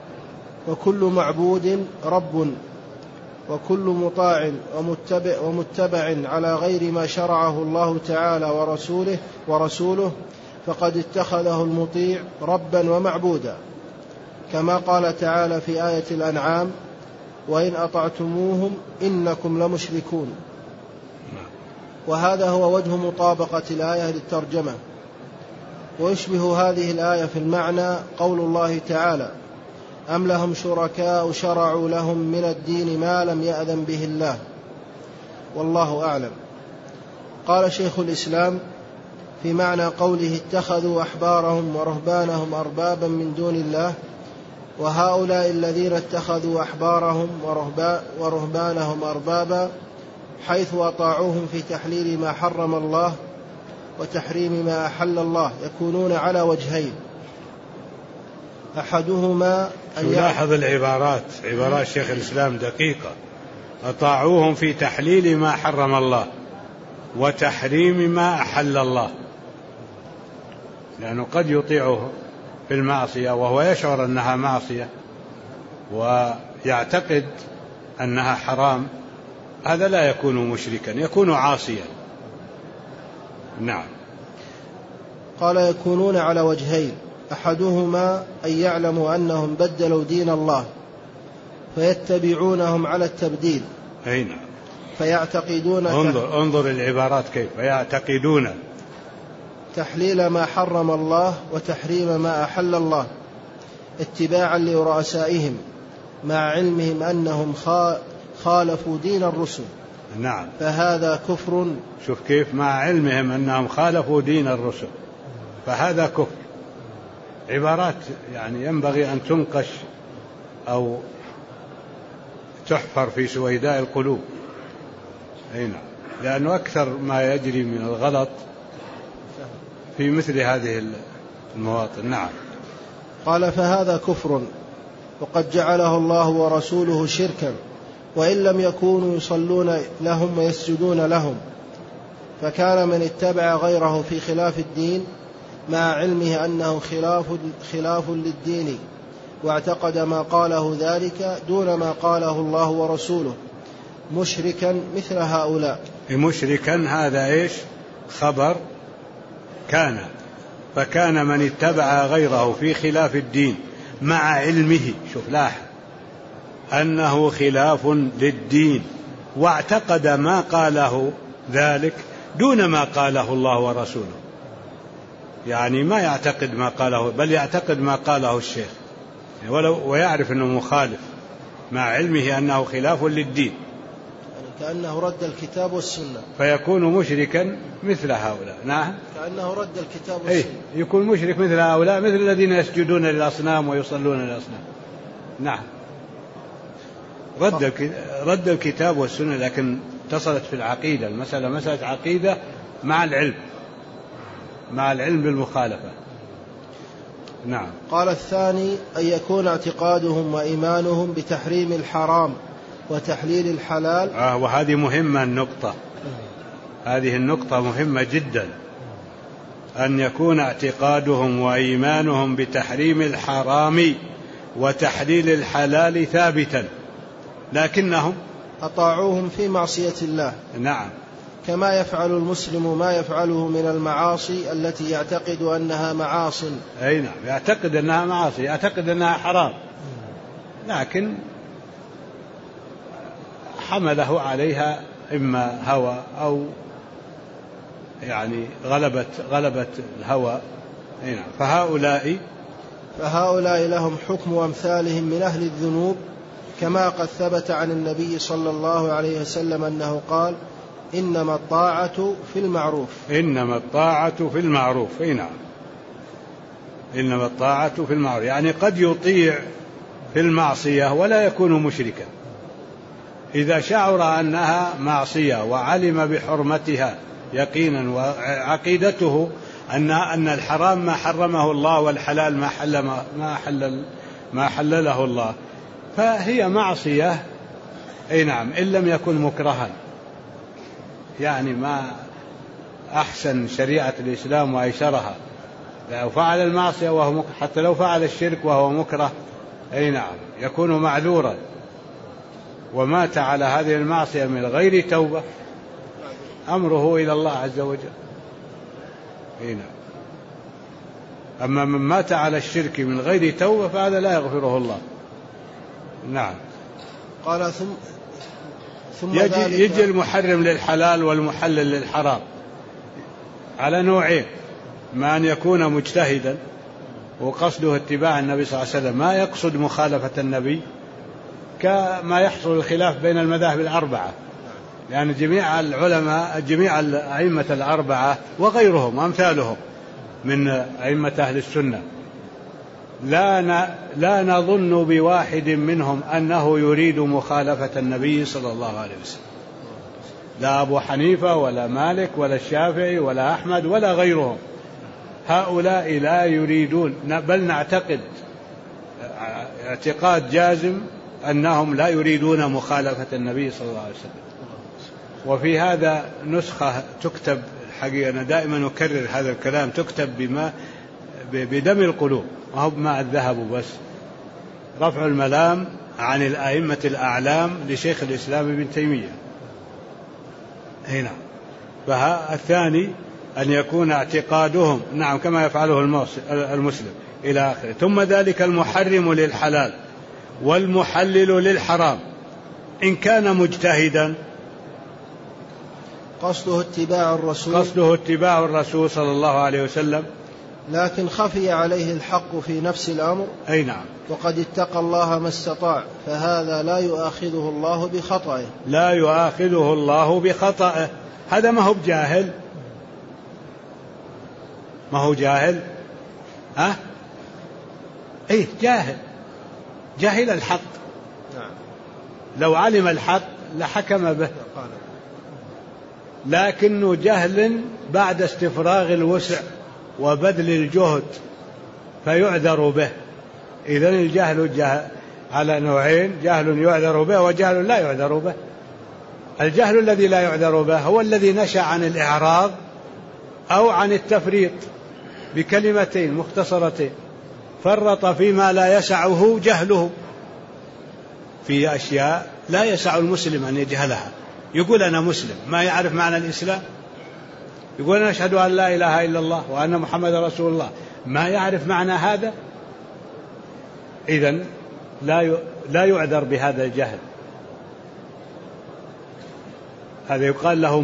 وكل معبود رب، وكل مطاع ومتبع على غير ما شرعه الله تعالى ورسوله فقد اتخذه المطيع ربا ومعبودا، كما قال تعالى في آية الأنعام وإن أطعتموهم إنكم لمشركون. وهذا هو وجه مطابقة الآية للترجمة. ويشبه هذه الآية في المعنى قول الله تعالى أم لهم شركاء شرعوا لهم من الدين ما لم يأذن به الله، والله أعلم. قال شيخ الإسلام في معنى قوله اتخذوا أحبارهم ورهبانهم أربابا من دون الله، وهؤلاء الذين اتخذوا أحبارهم ورهبانهم أربابا حيث أطاعوهم في تحليل ما حرم الله وتحريم ما أحل الله يكونون على وجهين، أحدهما أن يلاحظ عبارات شيخ الإسلام دقيقة. أطاعوهم في تحليل ما حرم الله وتحريم ما أحل الله، لأنه قد يطيعه في المعصية وهو يشعر أنها معصية ويعتقد أنها حرام، هذا لا يكون مشركا، يكون عاصيا. نعم. قال يكونون على وجهين: أحدهما أن يعلموا أنهم بدلوا دين الله فيتبعونهم على التبديل. أين؟ فيعتقدون انظر العبارات كيف يعتقدون تحليل ما حرم الله وتحريم ما أحل الله اتباعا لرؤسائهم مع علمهم أنهم خالفوا دين الرسل. نعم. فهذا كفر. شوف كيف، مع علمهم أنهم خالفوا دين الرسل، فهذا كفر. عبارات يعني ينبغي أن تنقش أو تحفر في سويداء القلوب. نعم. لأنه أكثر ما يجري من الغلط في مثل هذه المواطن. نعم. قال: فهذا كفر وقد جعله الله ورسوله شركا، وإن لم يكونوا يصلون لهم ويسجدون لهم. فكان من اتبع غيره في خلاف الدين مع علمه أنه خلاف للدين واعتقد ما قاله ذلك دون ما قاله الله ورسوله مشركا مثل هؤلاء. مشركا هذا إيش؟ خبر كان. فكان من اتبع غيره في خلاف الدين مع علمه، شوف لاحظ، أنه خلاف للدين واعتقد ما قاله ذلك دون ما قاله الله ورسوله. يعني ما يعتقد ما قاله، بل يعتقد ما قاله الشيخ ويعرف أنه مخالف مع علمه أنه خلاف للدين، كأنه رد الكتاب والسنة، فيكون مشركا مثل هؤلاء. نعم. كأنه رد الكتاب والسنة. يكون مشرك مثل هؤلاء، مثل الذين يسجدون للأصنام ويصلون للأصنام. نعم. رد الكتاب والسنة، لكن اتصلت في العقيدة. المسألة مسألة عقيدة مع العلم بالمخالفة. نعم. قال: الثاني أن يكون اعتقادهم وإيمانهم بتحريم الحرام وتحليل الحلال. وهذه مهمة النقطة، هذه النقطة مهمة جدا، أن يكون اعتقادهم وإيمانهم بتحريم الحرام وتحليل الحلال ثابتا، لكنهم أطاعوهم في معصية الله. نعم. كما يفعل المسلم ما يفعله من المعاصي التي يعتقد أنها معاصٍ. أي نعم، يعتقد أنها معاصي، يعتقد أنها حرام، لكن حمله عليها إما هوى أو يعني غلبت الهوى. أي نعم. فهؤلاء لهم حكم أمثالهم من أهل الذنوب، كما قد ثبت عن النبي صلى الله عليه وسلم أنه قال: إنما الطاعة في المعروف. إنما الطاعة في المعروف. أي نعم. إنما الطاعة في المعروف، يعني قد يطيع في المعصية ولا يكون مشركا إذا شعر أنها معصية وعلم بحرمتها يقينا، وعقيدته أن الحرام ما حرمه الله والحلال ما حلله الله، فهي معصية. أي نعم. إن لم يكن مكرها، يعني ما أحسن شريعة الإسلام وأيسرها. لو فعل المعصية وهو مكره، حتى لو فعل الشرك وهو مكره، أي نعم، يكون معذورا. ومات على هذه المعصية من غير توبة، أمره إلى الله عز وجل. أي نعم. أما من مات على الشرك من غير توبة فهذا لا يغفره الله. نعم. قال: ثم يجي المحرم للحلال والمحلل للحرام على نوعين: ما أن يكون مجتهدا وقصده اتباع النبي صلى الله عليه وسلم، ما يقصد مخالفة النبي، كما يحصل الخلاف بين المذاهب الأربعة، يعني جميع العلماء، جميع الأئمة الأربعة وغيرهم أمثالهم من أئمة أهل السنة لا نظن بواحد منهم أنه يريد مخالفة النبي صلى الله عليه وسلم، لا أبو حنيفة ولا مالك ولا الشافعي ولا أحمد ولا غيرهم. هؤلاء لا يريدون، بل نعتقد اعتقاد جازم أنهم لا يريدون مخالفة النبي صلى الله عليه وسلم. وفي هذا نسخة تكتب، الحقيقة أنا دائما أكرر هذا الكلام، تكتب بدم القلوب، ما هو بماء الذهب بس، رفع الملام عن الأئمة الأعلام لشيخ الإسلام ابن تيمية. هنا. فالثاني أن يكون اعتقادهم نعم كما يفعله المسلم إلى آخره. ثم ذلك المحرم للحلال والمحلل للحرام إن كان مجتهدا قصده اتباع الرسول صلى الله عليه وسلم، لكن خفي عليه الحق في نفس الأمر أي نعم، وقد اتقى الله ما استطاع، فهذا لا يؤاخذه الله بخطئه. هذا ما هو بجاهل، ما هو جاهل، ايه جاهل الحق. نعم. لو علم الحق لحكم به، لكنه جهل بعد استفراغ الوسع وبذل الجهد فيعذر به. إذن الجهل على نوعين: جهل يعذر به وجهل لا يعذر به. الجهل الذي لا يعذر به هو الذي نشأ عن الإعراض أو عن التفريط بكلمتين مختصرتين، فرط فيما لا يسعه جهله، في أشياء لا يسع المسلم أن يجهلها. يقول أنا مسلم ما يعرف معنى الإسلام، يقول أنا أشهد أن لا إله إلا الله وأن محمد رسول الله، ما يعرف معنى هذا، إذن لا يعذر بهذا الجهل. هذا يقال له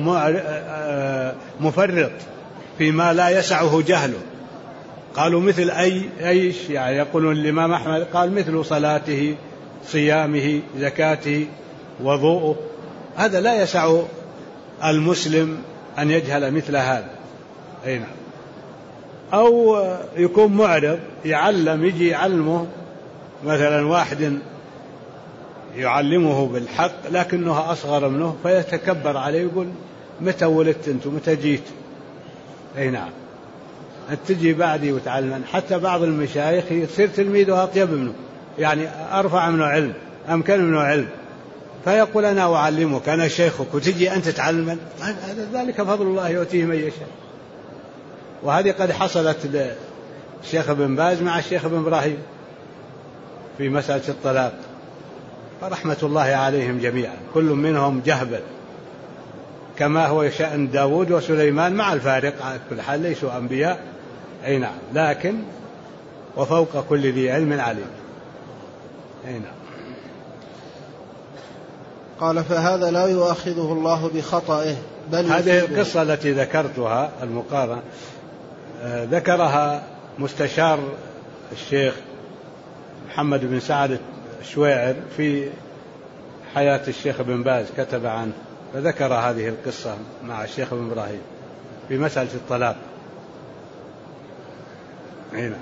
مفرط فيما لا يسعه جهله. قالوا مثل أيش يعني؟ يقولون الإمام أحمد قال مثل صلاته، صيامه، زكاته، وضوءه. هذا لا يسع المسلم أن يجهل مثل هذا. أي نعم. أو يكون معرض يجي يعلمه مثلا واحد يعلمه بالحق لكنه أصغر منه فيتكبر عليه يقول متى ولدت أنت ومتى جيت؟ أي نعم، أنت تجي بعدي وتعلم. حتى بعض المشايخ يصير تلميذه أطيب منه، يعني أرفع منه علم، أمكن منه علم، فيقول أنا أعلمك، أنا شيخك، وتجي أنت تعلم. ذلك فضل الله يؤتيه من يشاء. وهذه قد حصلت للشيخ ابن باز مع الشيخ ابن إبراهيم في مسألة الطلاق، فرحمة الله عليهم جميعا، كل منهم جهبل، كما هو شأن داود وسليمان، مع الفارق على كل حال ليسوا أنبياء. أي نعم، لكن وفوق كل ذي علم عليم. أي نعم. قال فهذا لا يؤاخذه الله بخطئه بل هذه القصة التي ذكرتها المقارنة ذكرها مستشار الشيخ محمد بن سعد الشويعر في حياة الشيخ ابن باز، كتب عنه، فذكر هذه القصة مع الشيخ ابن إبراهيم في مسألة الطلاق. هنا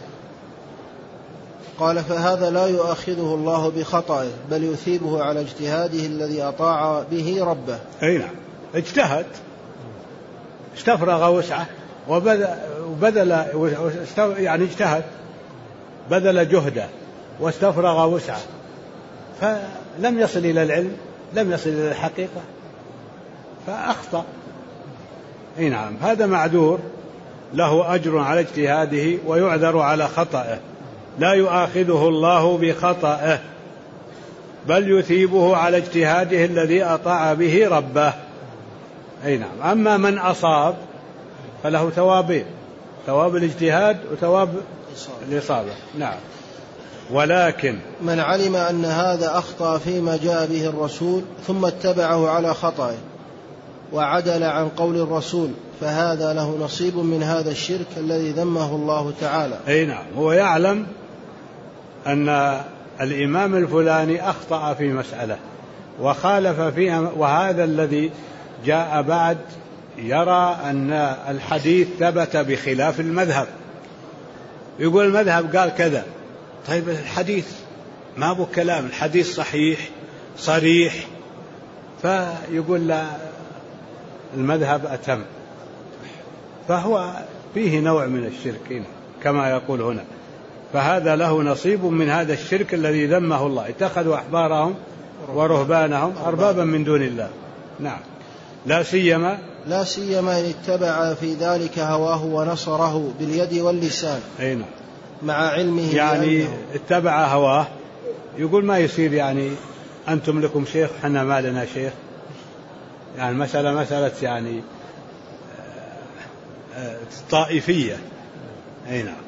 قال فهذا لا يؤاخذه الله بخطئه بل يثيبه على اجتهاده الذي أطاع به ربه. أي نعم، اجتهد، استفرغ وسعه وبذل يعني اجتهد، بذل جهده واستفرغ وسعه، فلم يصل إلى العلم، لم يصل إلى الحقيقة، فأخطأ. أي نعم، هذا معذور، له أجر على اجتهاده ويعذر على خطأه. لا يؤاخذه الله بخطأه بل يثيبه على اجتهاده الذي أطاع به ربه. أي نعم. أما من أصاب فله ثوابين: ثواب الاجتهاد وثواب الإصابة. نعم. ولكن من علم أن هذا أخطأ فيما جاء به الرسول ثم اتبعه على خطأه وعدل عن قول الرسول فهذا له نصيب من هذا الشرك الذي ذمه الله تعالى. أي نعم، هو يعلم أن الإمام الفلاني أخطأ في مسألة وخالف فيها، وهذا الذي جاء بعد يرى أن الحديث ثبت بخلاف المذهب، يقول المذهب قال كذا، طيب الحديث ما بو كلام، الحديث صحيح صريح، فيقول لا المذهب أتم، فهو فيه نوع من الشرك كما يقول هنا. فهذا له نصيب من هذا الشرك الذي ذمه الله، اتخذوا أحبارهم ورهبانهم أربابا من دون الله. نعم. لا سيما إن اتبع في ذلك هواه ونصره باليد واللسان. أي نعم. مع علمه يعني اتبع هواه، يقول ما يصير يعني أنتم لكم شيخ حنا ما لنا شيخ، يعني مسألة يعني طائفية. أي نعم.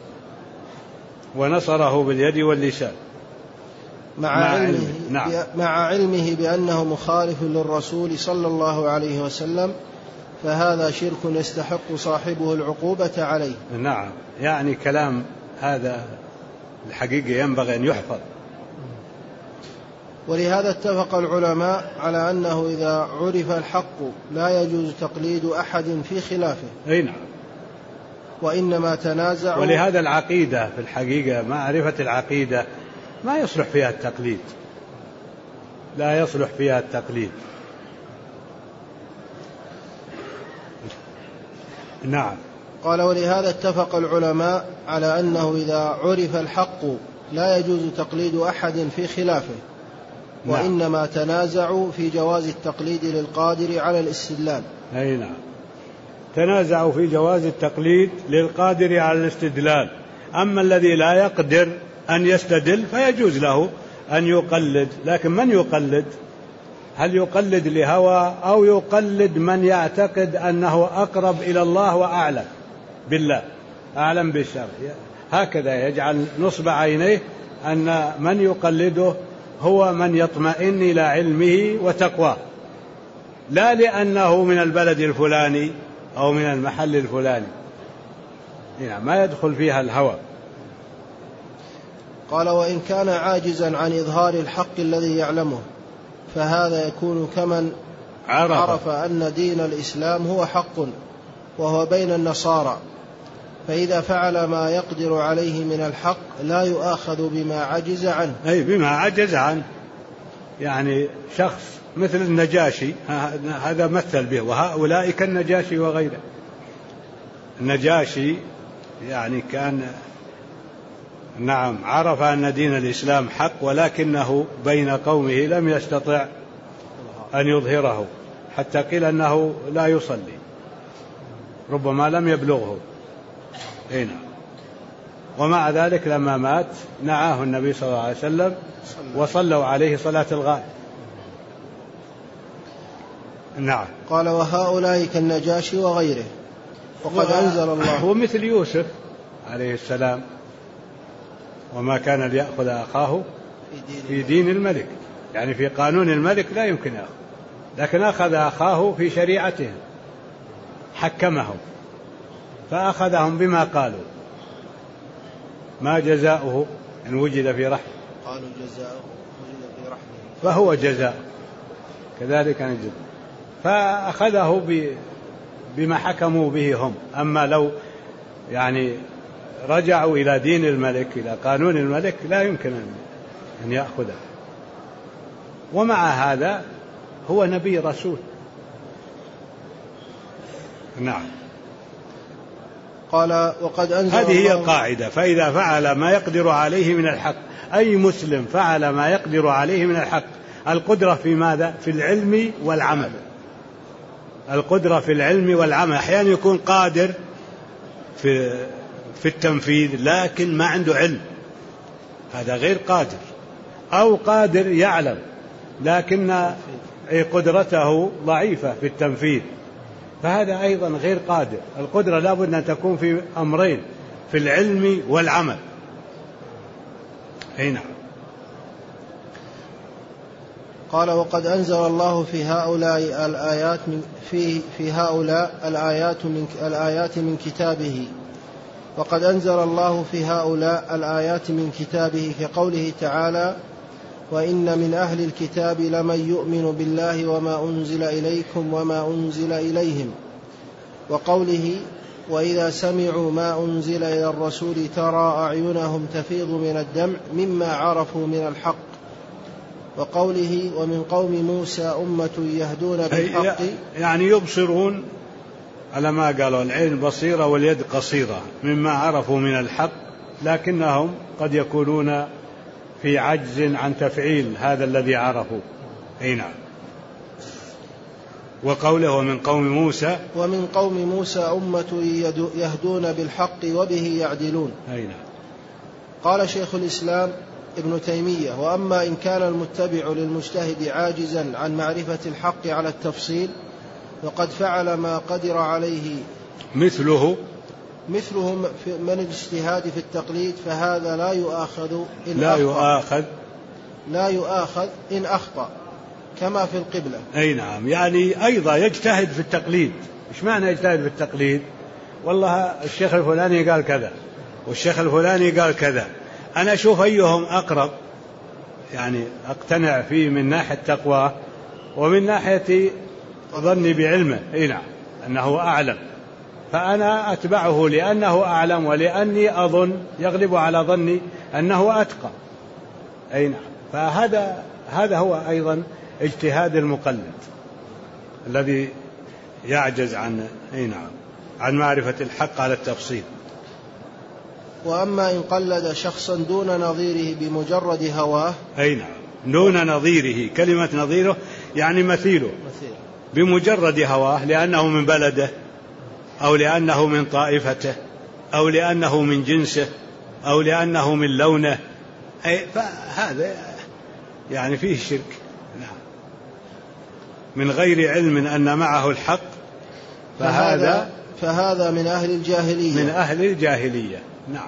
ونصره باليد واللسان مع علمه بأنه مخالف للرسول صلى الله عليه وسلم، فهذا شرك يستحق صاحبه العقوبة عليه. نعم، يعني كلام هذا الحقيقة ينبغي أن يحفظ. ولهذا اتفق العلماء على أنه إذا عرف الحق لا يجوز تقليد أحد في خلافه. أي نعم. وإنما تنازعوا. ولهذا العقيدة في الحقيقة، معرفة العقيدة ما يصلح فيها التقليد، لا يصلح فيها التقليد. نعم. قال ولهذا اتفق العلماء على أنه إذا عرف الحق لا يجوز تقليد أحد في خلافه. وإنما تنازعوا في جواز التقليد للقادر على الاستدلال. أي نعم، تنازعوا في جواز التقليد للقادر على الاستدلال. أما الذي لا يقدر أن يستدل فيجوز له أن يقلد. لكن من يقلد؟ هل يقلد لهوى أو يقلد من يعتقد أنه أقرب إلى الله وأعلم بالله، أعلم بالشرع؟ هكذا يجعل نصب عينيه أن من يقلده هو من يطمئن إلى علمه وتقواه، لا لأنه من البلد الفلاني أو من المحل الفلاني. يعني ما يدخل فيها الهوى. قال وإن كان عاجزا عن إظهار الحق الذي يعلمه فهذا يكون كمن عرف أن دين الإسلام هو حق وهو بين النصارى، فإذا فعل ما يقدر عليه من الحق لا يؤاخذ بما عجز عنه. أي بما عجز عنه. يعني شخص مثل النجاشي، هذا مثل به، وهؤلاء كالنجاشي وغيره. النجاشي يعني كان نعم عرف أن دين الإسلام حق، ولكنه بين قومه لم يستطع أن يظهره، حتى قيل أنه لا يصلي، ربما لم يبلغه. هنا. ومع ذلك لما مات نعاه النبي صلى الله عليه وسلم وصلوا عليه صلاة الغائب. نعم. قال وهؤلاء كالنجاشي وغيره. وقد أنزل الله. ومثل يوسف عليه السلام، وما كان ليأخذ أخاه في دين الملك، يعني في قانون الملك لا يمكن أخذ، لكن أخذ أخاه في شريعتهم، حكمهم فأخذهم بما قالوا. ما جزاؤه إن وجد في رحمه؟ قالوا جزاؤه وجد في رحمه فهو جزاء، كذلك نجزي. فأخذه بما حكموا به هم. أما لو يعني رجعوا إلى دين الملك، إلى قانون الملك، لا يمكن أن يأخذه. ومع هذا هو نبي رسول. نعم. قال وقد أنزل هذه هي القاعدة. فإذا فعل ما يقدر عليه من الحق، أي مسلم فعل ما يقدر عليه من الحق. القدرة في ماذا؟ في العلم والعمل. القدرة في العلم والعمل. أحيانا يكون قادر في التنفيذ لكن ما عنده علم، هذا غير قادر. أو قادر يعلم لكن قدرته ضعيفة في التنفيذ، فهذا أيضا غير قادر. القدرة لابد أن تكون في أمرين، في العلم والعمل. هنا. قال وقد أنزل الله في هؤلاء الآيات في هؤلاء الآيات من كتابه. وقد أنزل الله في هؤلاء الآيات من كتابه كقوله تعالى وإن من أهل الكتاب لمن يؤمن بالله وما أنزل إليكم وما أنزل إليهم، وقوله وإذا سمعوا ما أنزل إلى الرسول ترى أعينهم تفيض من الدمع مما عرفوا من الحق، وقوله ومن قوم موسى أمة يهدون بالحق، يعني يبصرون على ما قالوا العين بصيرة واليد قصيرة مما عرفوا من الحق، لكنهم قد يكونون في عجز عن تفعيل هذا الذي عرفوا. نعم. وقوله ومن قوم موسى أمة يهدون بالحق وبه يعدلون. نعم. قال شيخ الإسلام ابن تيمية وأما إن كان المتبع للمجتهد عاجزا عن معرفة الحق على التفصيل وقد فعل ما قدر عليه مثله من الاجتهاد في التقليد، فهذا لا يؤاخذ إن أخطأ كما في القبلة. أي نعم، يعني أيضا يجتهد في التقليد. إيش معنى يجتهد في التقليد؟ والله الشيخ الفلاني قال كذا والشيخ الفلاني قال كذا، أنا أشوف أيهم أقرب، يعني أقتنع فيه من ناحية تقواه ومن ناحية ظني بعلمه. أي نعم، أنه أعلم، فأنا أتبعه لأنه أعلم ولأني أظن يغلب على ظني أنه أتقى. أي نعم، فهذا هو أيضا اجتهاد المقلد الذي يعجز عن معرفة الحق على التفصيل. وأما إن قلد شخصا دون نظيره بمجرد هواه. أي نعم، دون نظيره، كلمة نظيره يعني مثيله، بمجرد هواه، لأنه من بلده أو لأنه من طائفته أو لأنه من جنسه أو لأنه من لونه، فهذا يعني فيه شرك. نعم، من غير علم أن معه الحق، فهذا من أهل الجاهلية. نعم.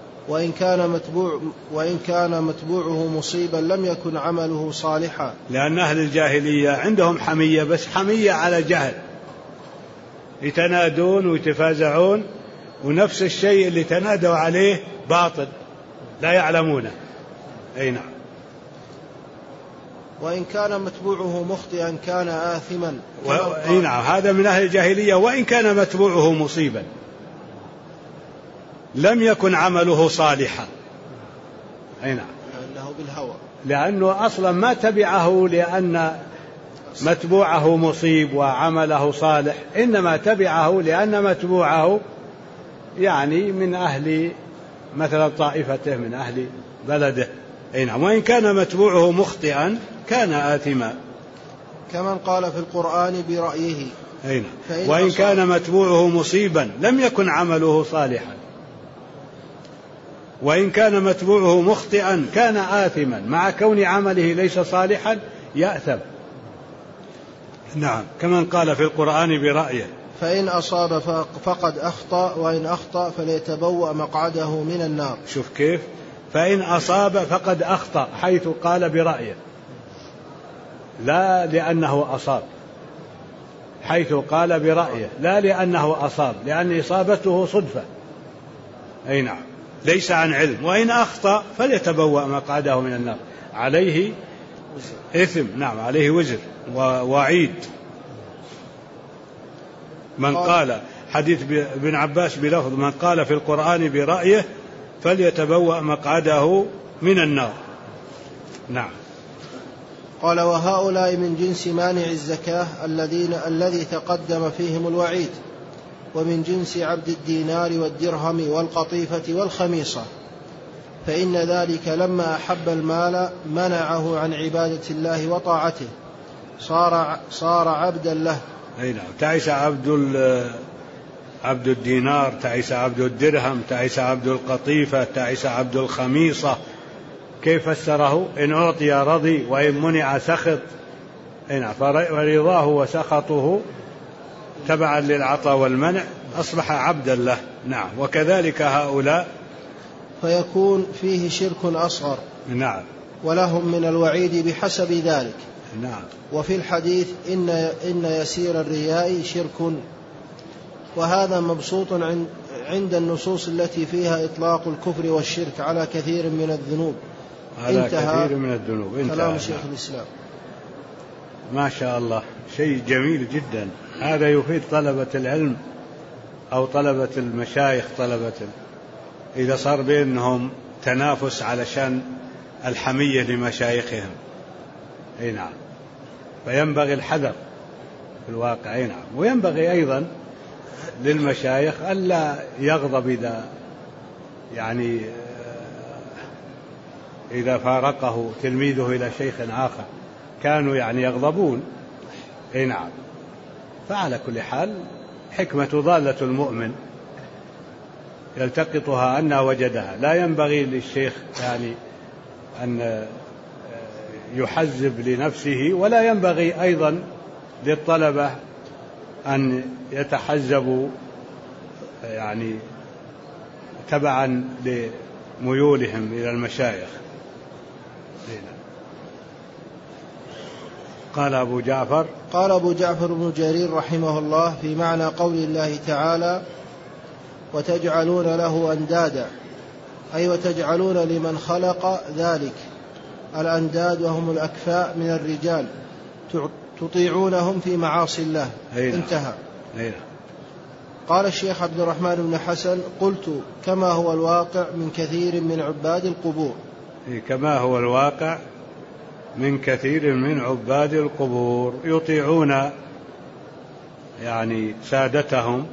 وإن كان متبوعه مصيبا لم يكن عمله صالحا، لأن أهل الجاهلية عندهم حمية، بس حمية على جهل، يتنادون ويتفازعون، ونفس الشيء اللي تنادوا عليه باطل لا يعلمونه. أي نعم. وإن كان متبوعه مخطئا كان آثما. أي نعم، هذا من أهل الجاهلية. وإن كان متبوعه مصيبا لم يكن عمله صالحا. أي نعم، لأنه أصلا ما تبعه لأن متبوعه مصيب وعمله صالح، إنما تبعه لأن متبوعه يعني من أهل مثلا طائفته، من أهل بلده. أي نعم. وإن كان متبوعه مخطئا كان آثما، كمن قال في القرآن برأيه. أي نعم. وإن كان متبوعه مصيبا لم يكن عمله صالحا، وإن كان متبوعه مخطئا كان آثما، مع كون عمله ليس صالحا يأثم. نعم، كمن قال في القرآن برأيه. فإن أصاب فقد أخطأ، وإن أخطأ فليتبوأ مقعده من النار. شوف كيف، فإن أصاب فقد أخطأ، حيث قال برأيه، لا لأنه أصاب، حيث قال برأيه لا لأنه أصاب، لأن إصابته صدفة. أي نعم، ليس عن علم. وإن أخطأ فليتبوأ مقعده من النار، عليه إثم. نعم، عليه وزر ووعيد. من قال، حديث ابن عباس بلفظ من قال في القرآن برأيه فليتبوأ مقعده من النار. نعم. قال وهؤلاء من جنس مانع الزكاة الذي تقدم فيهم الوعيد، ومن جنس عبد الدينار والدرهم والقطيفة والخميصة، فإن ذلك لما أحب المال منعه عن عبادة الله وطاعته، صار عبدا له. أي نعم، تعيس عبد الدينار، تعيس عبد الدرهم، تعيس عبد القطيفة، تعيس عبد الخميصة. كيف فسره؟ إن أعطي رضي وإن منع سخط. فرضاه وسخطه تبعا للعطاء والمنع أصبح عبدا له. نعم. وكذلك هؤلاء فيكون فيه شرك أصغر. نعم. ولهم من الوعيد بحسب ذلك. نعم. وفي الحديث إن يسير الرياء شرك، وهذا مبسوط عند النصوص التي فيها إطلاق الكفر والشرك على كثير من الذنوب. انتهى كلام شيخ الإسلام. ما شاء الله، شيء جميل جدا. هذا يفيد طلبة العلم أو طلبة المشايخ، إذا صار بينهم تنافس علشان الحمية لمشايخهم. أي نعم، فينبغي الحذر في الواقع. أي نعم. وينبغي أيضا للمشايخ ألا يغضب إذا فارقه تلميذه إلى شيخ آخر، كانوا يغضبون. أي نعم. فعلى كل حال حكمة ضالة المؤمن يلتقطها أن وجدها. لا ينبغي للشيخ أن يحزب لنفسه، ولا ينبغي أيضا للطلبة أن يتحزبوا يعني تبعا لميولهم إلى المشايخ. قال أبو جعفر بن جرير رحمه الله في معنى قول الله تعالى وتجعلون له أندادا، أي وتجعلون لمن خلق ذلك الأنداد وهم الأكفاء من الرجال تطيعونهم في معاصي الله. انتهى. قال الشيخ عبد الرحمن بن حسن قلت كما هو الواقع من كثير من عباد القبور. كما هو الواقع من كثير من عباد القبور يطيعون يعني سادتهم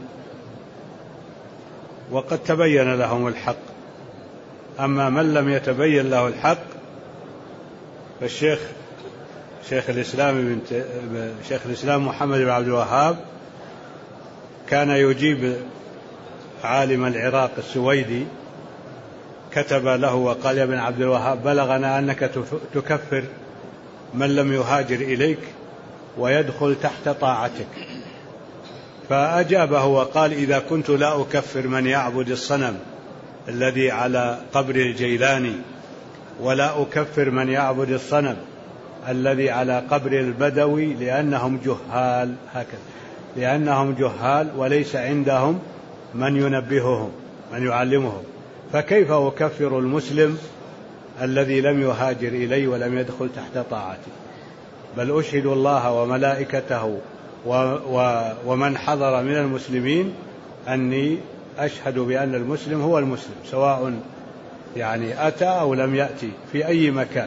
وقد تبين لهم الحق، أما من لم يتبين له الحق فالشيخ شيخ الإسلام محمد بن عبد الوهاب كان يجيب عالم العراق السويدي، كتب له وقال يا ابن عبد الوهاب بلغنا أنك تكفر من لم يهاجر إليك ويدخل تحت طاعتك، فأجابه وقال إذا كنت لا أكفر من يعبد الصنم الذي على قبر الجيلاني ولا أكفر من يعبد الصنم الذي على قبر البدوي لأنهم جهال، هكذا لأنهم جهال وليس عندهم من ينبههم من يعلمهم، فكيف أكفر المسلم الذي لم يهاجر إلي ولم يدخل تحت طاعتي؟ بل أشهد الله وملائكته ومن حضر من المسلمين أني أشهد بأن المسلم هو المسلم سواء يعني أتى أو لم يأتي في أي مكان.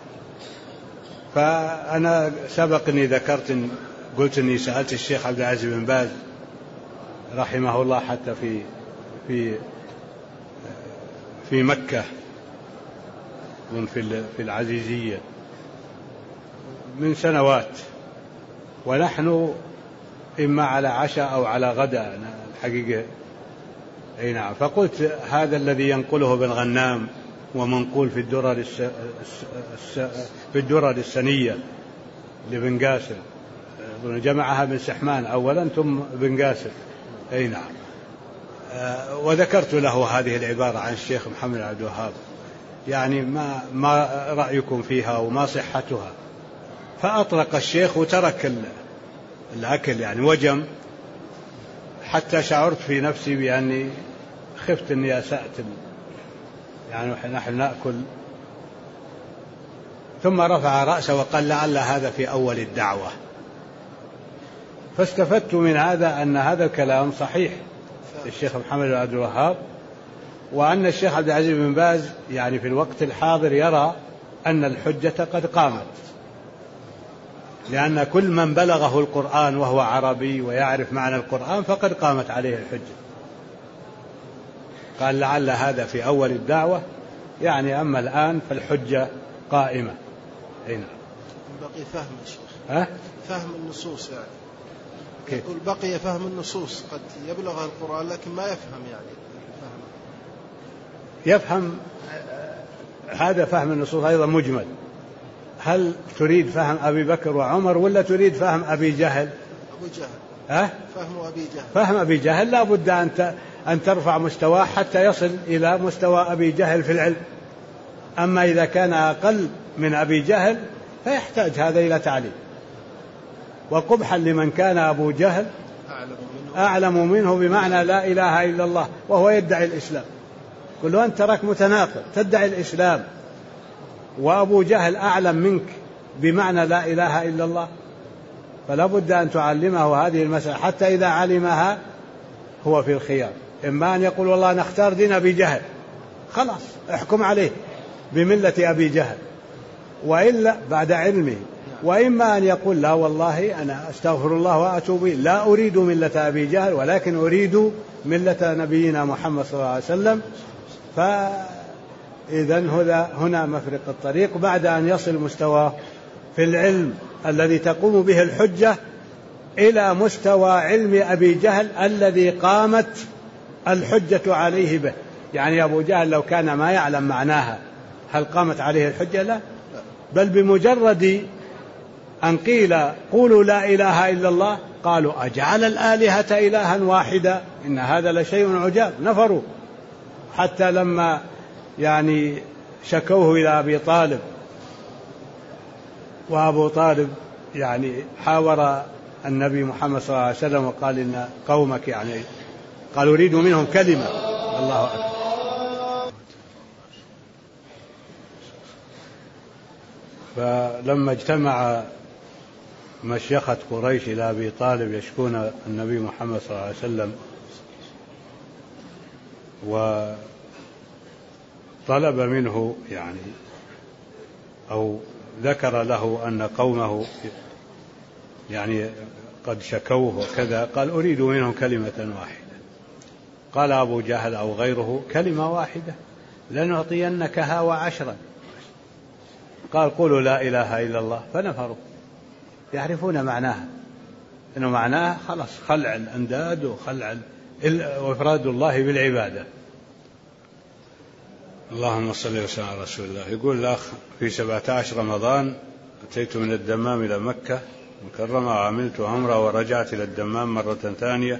فأنا سبقني قلت أني سألت الشيخ عبد العزيز بن باز رحمه الله حتى في مكة في العزيزية من سنوات، ونحن إما على عشاء أو على غداء الحقيقة. أي نعم. فقلت هذا الذي ينقله ابن غنام ومنقول في الدرر السنية لابن قاسم، جمعها من سحمان أولا ثم ابن قاسم. أي نعم. وذكرت له هذه العبارة عن الشيخ محمد عبد الوهاب، يعني ما رأيكم فيها وما صحتها؟ فأطلق الشيخ وترك الأكل يعني وجم، حتى شعرت في نفسي بأني خفت أني أسأت يعني نحن نأكل. ثم رفع رأسه وقال لعل هذا في أول الدعوة، فاستفدت من هذا أن هذا الكلام صحيح الشيخ محمد بن عبد الوهاب، وأن الشيخ عبد العزيز بن باز يعني في الوقت الحاضر يرى أن الحجة قد قامت، لأن كل من بلغه القرآن وهو عربي ويعرف معنى القرآن فقد قامت عليه الحجة. قال لعل هذا في أول الدعوة، يعني أما الآن فالحجة قائمة. هنا بقي فهم الشيخ، فهم النصوص يعني يقول بقي فهم النصوص، قد يبلغ القرآن لكن ما يفهم يعني يفهم هذا فهم النصوص أيضا مجمل. هل تريد فهم أبي بكر وعمر ولا تريد فهم أبي جهل؟ أبو جهل. فهم أبي جهل. فهم أبي جهل لا بد أن ترفع مستواه حتى يصل إلى مستوى أبي جهل في العلم. أما إذا كان أقل من أبي جهل فيحتاج هذا إلى تعليم. وقبحا لمن كان أبو جهل أعلم منه بمعنى لا إله إلا الله وهو يدعي الإسلام. كل أنت تراك متناقض، تدعي الإسلام وأبو جهل أعلم منك بمعنى لا إله إلا الله، فلا بد أن تعلمه هذه المسألة حتى إذا علمها هو في الخيار. إما أن يقول والله نختار دين أبي جهل، خلاص احكم عليه بملة أبي جهل وإلا بعد علمه، وإما أن يقول لا والله أنا أستغفر الله وأتوب إليه، لا أريد ملة أبي جهل ولكن أريد ملة نبينا محمد صلى الله عليه وسلم. فإذن هنا مفرق الطريق بعد أن يصل مستوى في العلم الذي تقوم به الحجة إلى مستوى علم أبي جهل الذي قامت الحجة عليه به. يعني أبو جهل لو كان ما يعلم معناها هل قامت عليه الحجة؟ لا، بل بمجرد أن قيل قولوا لا إله إلا الله قالوا أجعل الآلهة إلها واحدا إن هذا لشيء عجاب. نفروا حتى لما يعني شكوه إلى أبي طالب، وأبو طالب يعني حاور النبي محمد صلى الله عليه وسلم وقال إن قومك يعني قال أريد منهم كلمة. الله أكبر. فلما اجتمع مشيخة قريش إلى أبي طالب يشكون النبي محمد صلى الله عليه وسلم، وطلب منه يعني أو ذكر له أن قومه يعني قد شكوه وكذا، قال أريد منهم كلمة واحدة. قال أبو جهل أو غيره كلمة واحدة لنعطينكها وعشرا. قال قولوا لا إله إلا الله. فنفروا يعرفون معناها، إنه معناه خلاص خلع الأنداد وخلع وإفراد الله بالعبادة. اللهم صل وسلم على رسول الله. يقول الأخ في 17 رمضان أتيت من الدمام إلى مكة مكرمة وعملت عمرة ورجعت إلى الدمام مرة ثانية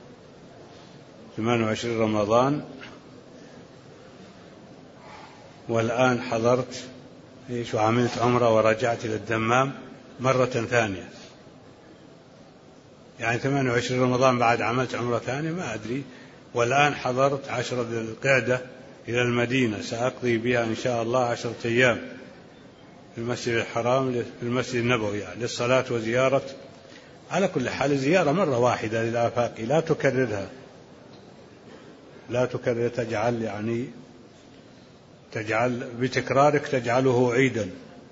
28 رمضان، والآن حضرت وعملت عمرة ورجعت إلى الدمام مرة ثانية. يعني 28 رمضان بعد عملت عمرة ثانية ما أدري، والآن حضرت 10 ذي القعدة إلى المدينة سأقضي بها إن شاء الله 10 أيام في المسجد الحرام في المسجد النبوي يعني للصلاة وزيارة. على كل حال زيارة مرة واحدة للآفاق، لا تكررها، لا تكرر، تجعل بتكرارك تجعله عيدا،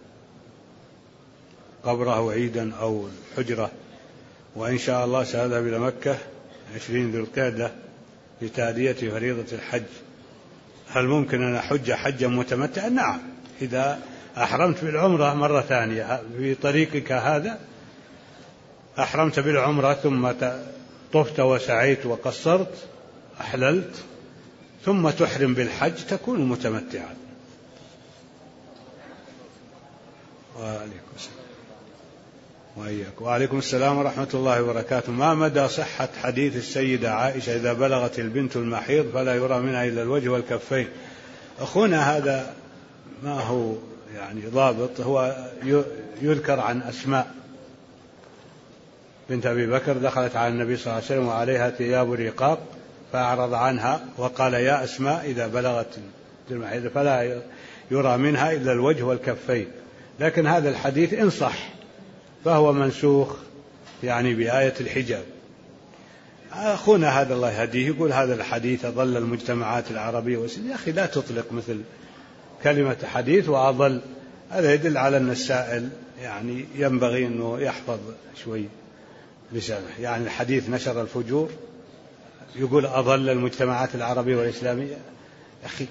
قبره عيدا أو الحجرة. وإن شاء الله سأذهب إلى مكة 20 ذي القعدة لتأدية فريضة الحج. هل ممكن أن أحج حجا متمتعا؟ نعم، إذا أحرمت بالعمرة مرة ثانية في طريقك هذا، أحرمت بالعمرة ثم طفت وسعيت وقصرت أحللت ثم تحرم بالحج تكون متمتعا. وعليكم السلام ورحمة الله وبركاته. ما مدى صحة حديث السيدة عائشة إذا بلغت البنت المحيض فلا يرى منها إلا الوجه والكفين؟ أخونا هذا ما هو يعني ضابط. هو يذكر عن أسماء بنت أبي بكر دخلت على النبي صلى الله عليه وسلم وعليها ثياب رقاق فأعرض عنها وقال يا أسماء إذا بلغت المحيض فلا يرى منها إلا الوجه والكفين. لكن هذا الحديث إن صح فهو منسوخ يعني بآية الحجاب. أخونا هذا الله يهديه يقول هذا الحديث أضل المجتمعات العربية. يا أخي لا تطلق مثل كلمة حديث وأضل، هذا يدل على أن السائل يعني ينبغي أنه يحفظ شوي لسانه. يعني الحديث نشر الفجور يقول أضل المجتمعات العربية والإسلامية. أخي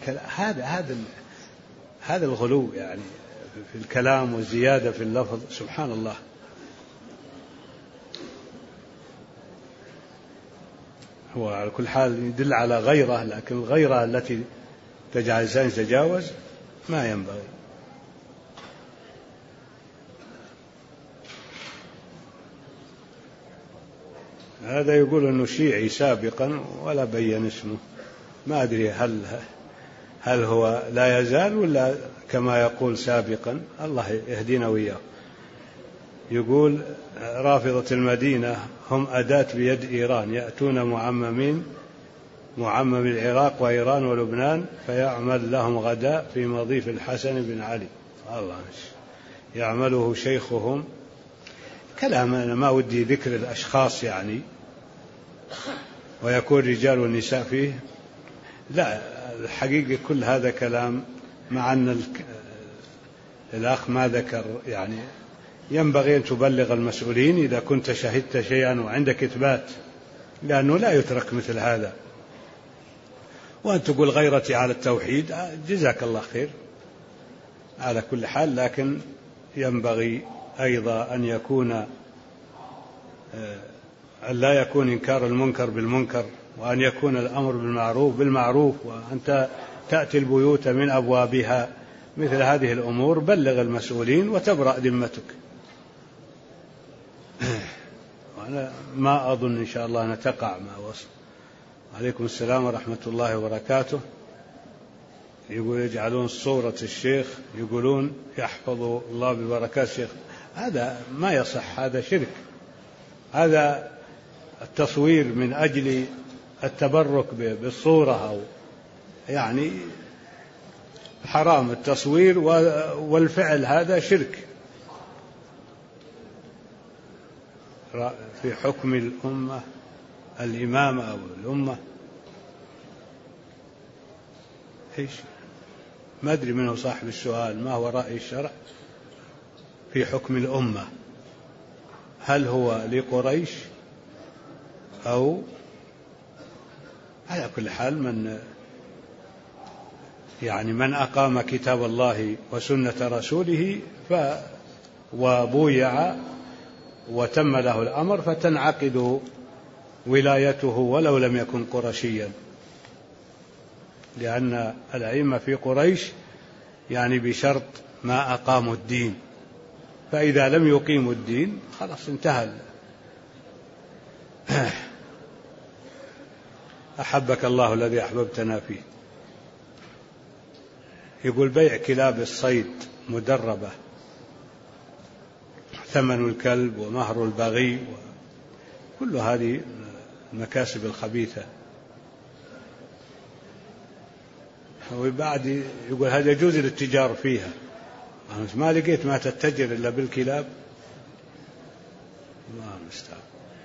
هذا الغلو يعني في الكلام والزيادة في اللفظ، سبحان الله. هو على كل حال يدل على غيرة، لكن الغيرة التي تجعل الإنسان يتجاوز ما ينبغي. هذا يقول أنه شيعي سابقا ولا بين اسمه، ما أدري هل هو لا يزال ولا كما يقول سابقا، الله يهدينا وإياه. يقول رافضة المدينة هم أداة بيد إيران، يأتون معمم العراق وإيران ولبنان فيعمل لهم غداء في مضيف الحسن بن علي، الله يعمله شيخهم. كلام أنا ما ودي ذكر الأشخاص يعني ويكون رجال والنساء فيه، لا الحقيقة كل هذا كلام، مع أن الأخ ما ذكر يعني ينبغي أن تبلغ المسؤولين إذا كنت شهدت شيئا وعندك إثبات، لأنه لا يترك مثل هذا. وأن تقول غيرتي على التوحيد جزاك الله خير على كل حال، لكن ينبغي أيضا أن لا يكون إنكار المنكر بالمنكر، وأن يكون الأمر بالمعروف بالمعروف، وأنت تأتي البيوت من أبوابها. مثل هذه الأمور بلغ المسؤولين وتبرأ ذمتك. أنا ما أظن إن شاء الله أن تقع ما وصل. عليكم السلام ورحمة الله وبركاته. يقول يجعلون صورة الشيخ، يقولون يحفظ الله ببركات الشيخ. هذا ما يصح، هذا شرك، هذا التصوير من أجل التبرك بالصورة، أو يعني حرام التصوير، والفعل هذا شرك. في حكم الأمة الإمامة أو الأمة، إيش ما أدري منه صاحب السؤال، ما هو رأي الشرع في حكم الأمة؟ هل هو لقريش أو على كل حال من أقام كتاب الله وسنة رسوله وبويع وتم له الأمر فتنعقد ولايته ولو لم يكن قرشيا، لأن الأئمة في قريش يعني بشرط ما أقاموا الدين، فإذا لم يقيموا الدين خلاص انتهى. أحبك الله الذي أحببتنا فيه. يقول بيع كلاب الصيد مدربة، ثمن الكلب ومهر البغي كل هذه المكاسب الخبيثة. وبعد يقول هل يجوز الاتجار فيها؟ ما لقيت ما تتجر إلا بالكلاب، الله المستعان.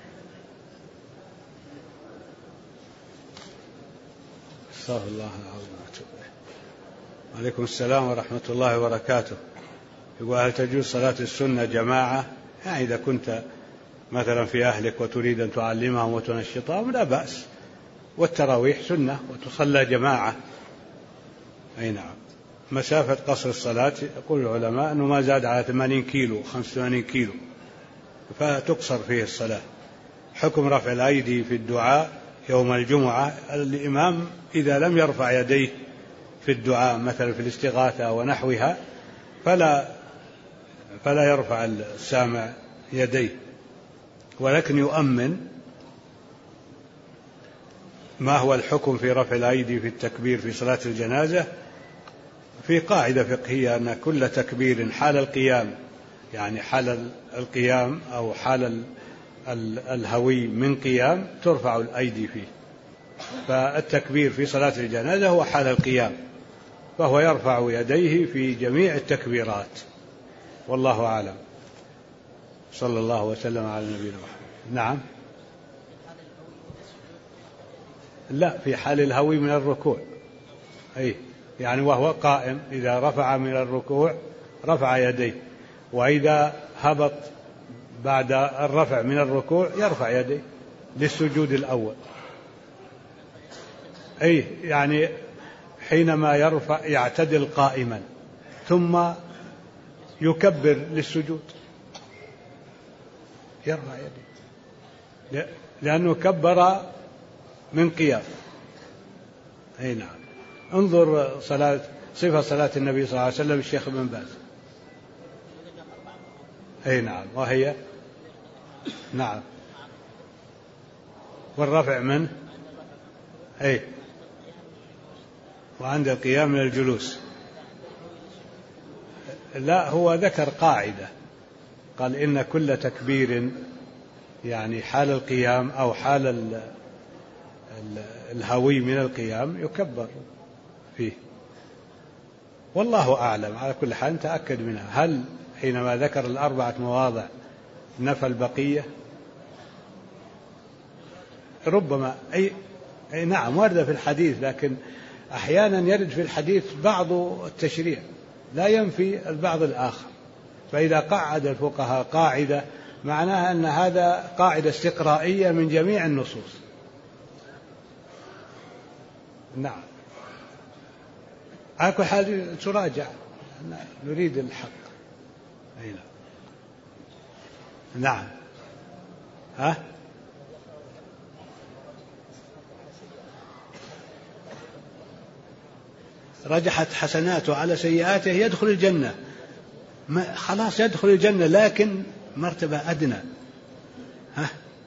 استغفر الله العظيم واتوب اليه. وعليكم السلام ورحمة الله وبركاته. يقول هل تجوز صلاة السنة جماعة؟ يعني إذا كنت مثلا في أهلك وتريد أن تعلمهم وتنشطهم لا بأس، والتراويح سنة وتصلى جماعة. أي نعم. مسافة قصر الصلاة يقول العلماء أنه ما زاد على 80 كيلو 85 كيلو فتقصر فيه الصلاة. حكم رفع الأيدي في الدعاء يوم الجمعة، الإمام إذا لم يرفع يديه في الدعاء مثلا في الاستغاثة ونحوها فلا يرفع السامع يديه، ولكن يؤمن. ما هو الحكم في رفع الأيدي في التكبير في صلاة الجنازة؟ في قاعدة فقهية أن كل تكبير حال القيام، يعني حال القيام أو حال الهوي من قيام ترفع الأيدي فيه. فالتكبير في صلاة الجنازة هو حال القيام، فهو يرفع يديه في جميع التكبيرات، والله أعلم. صلى الله وسلم على نبينا محمد. نعم. لا، في حال الهوي من الركوع، أي يعني وهو قائم إذا رفع من الركوع رفع يديه، وإذا هبط بعد الرفع من الركوع يرفع يديه للسجود الأول. أي يعني حينما يرفع يعتدل قائما ثم يكبر للسجود يرفع يديه لأنه كبر من قيام. أي نعم. انظر صفة صلاة النبي صلى الله عليه وسلم الشيخ ابن باز. أي نعم. وهي نعم. والرفع منه أي وعند القيام من الجلوس. لا، هو ذكر قاعدة قال إن كل تكبير يعني حال القيام أو حال الهوي من القيام يكبر فيه، والله أعلم. على كل حال تأكد منها. هل حينما ذكر الأربعة مواضع نفى البقية؟ ربما أي نعم وارد في الحديث، لكن أحيانا يرد في الحديث بعض التشريع لا ينفي البعض الآخر. فإذا قعد الفقهاء قاعدة معناها أن هذا قاعدة استقرائية من جميع النصوص. نعم. على كل حال تراجع، نريد الحق. أي نعم. ها؟ رجحت حسناته على سيئاته يدخل الجنة، خلاص يدخل الجنة، لكن مرتبة أدنى. ها؟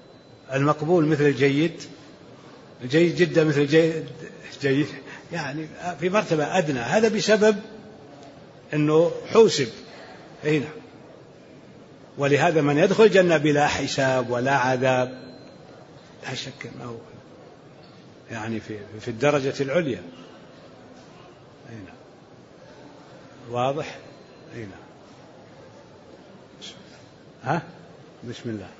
المقبول مثل الجيد، الجيد جدا مثل جيد، يعني في مرتبة أدنى. هذا بسبب أنه حوسب هنا. ولهذا من يدخل الجنة بلا حساب ولا عذاب لا شك أنه يعني في الدرجة العليا. هنا واضح. هنا بسم الله.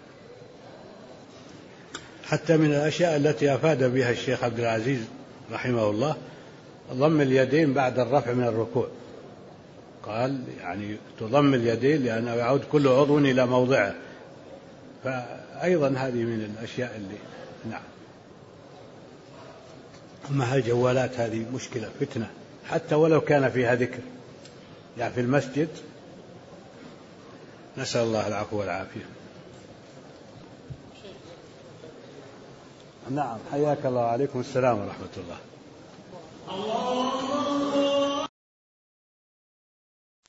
حتى من الأشياء التي أفاد بها الشيخ عبد العزيز رحمه الله ضم اليدين بعد الرفع من الركوع. قال يعني تضم اليدين لأنه يعود كل عضو إلى موضعه، فأيضا هذه من الأشياء اللي نعم. أما هالجوالات هذه مشكلة فتنة، حتى ولو كان فيها ذكر يعني في المسجد. نسأل الله العفو والعافية. نعم حياك الله. وعليكم السلام ورحمة الله.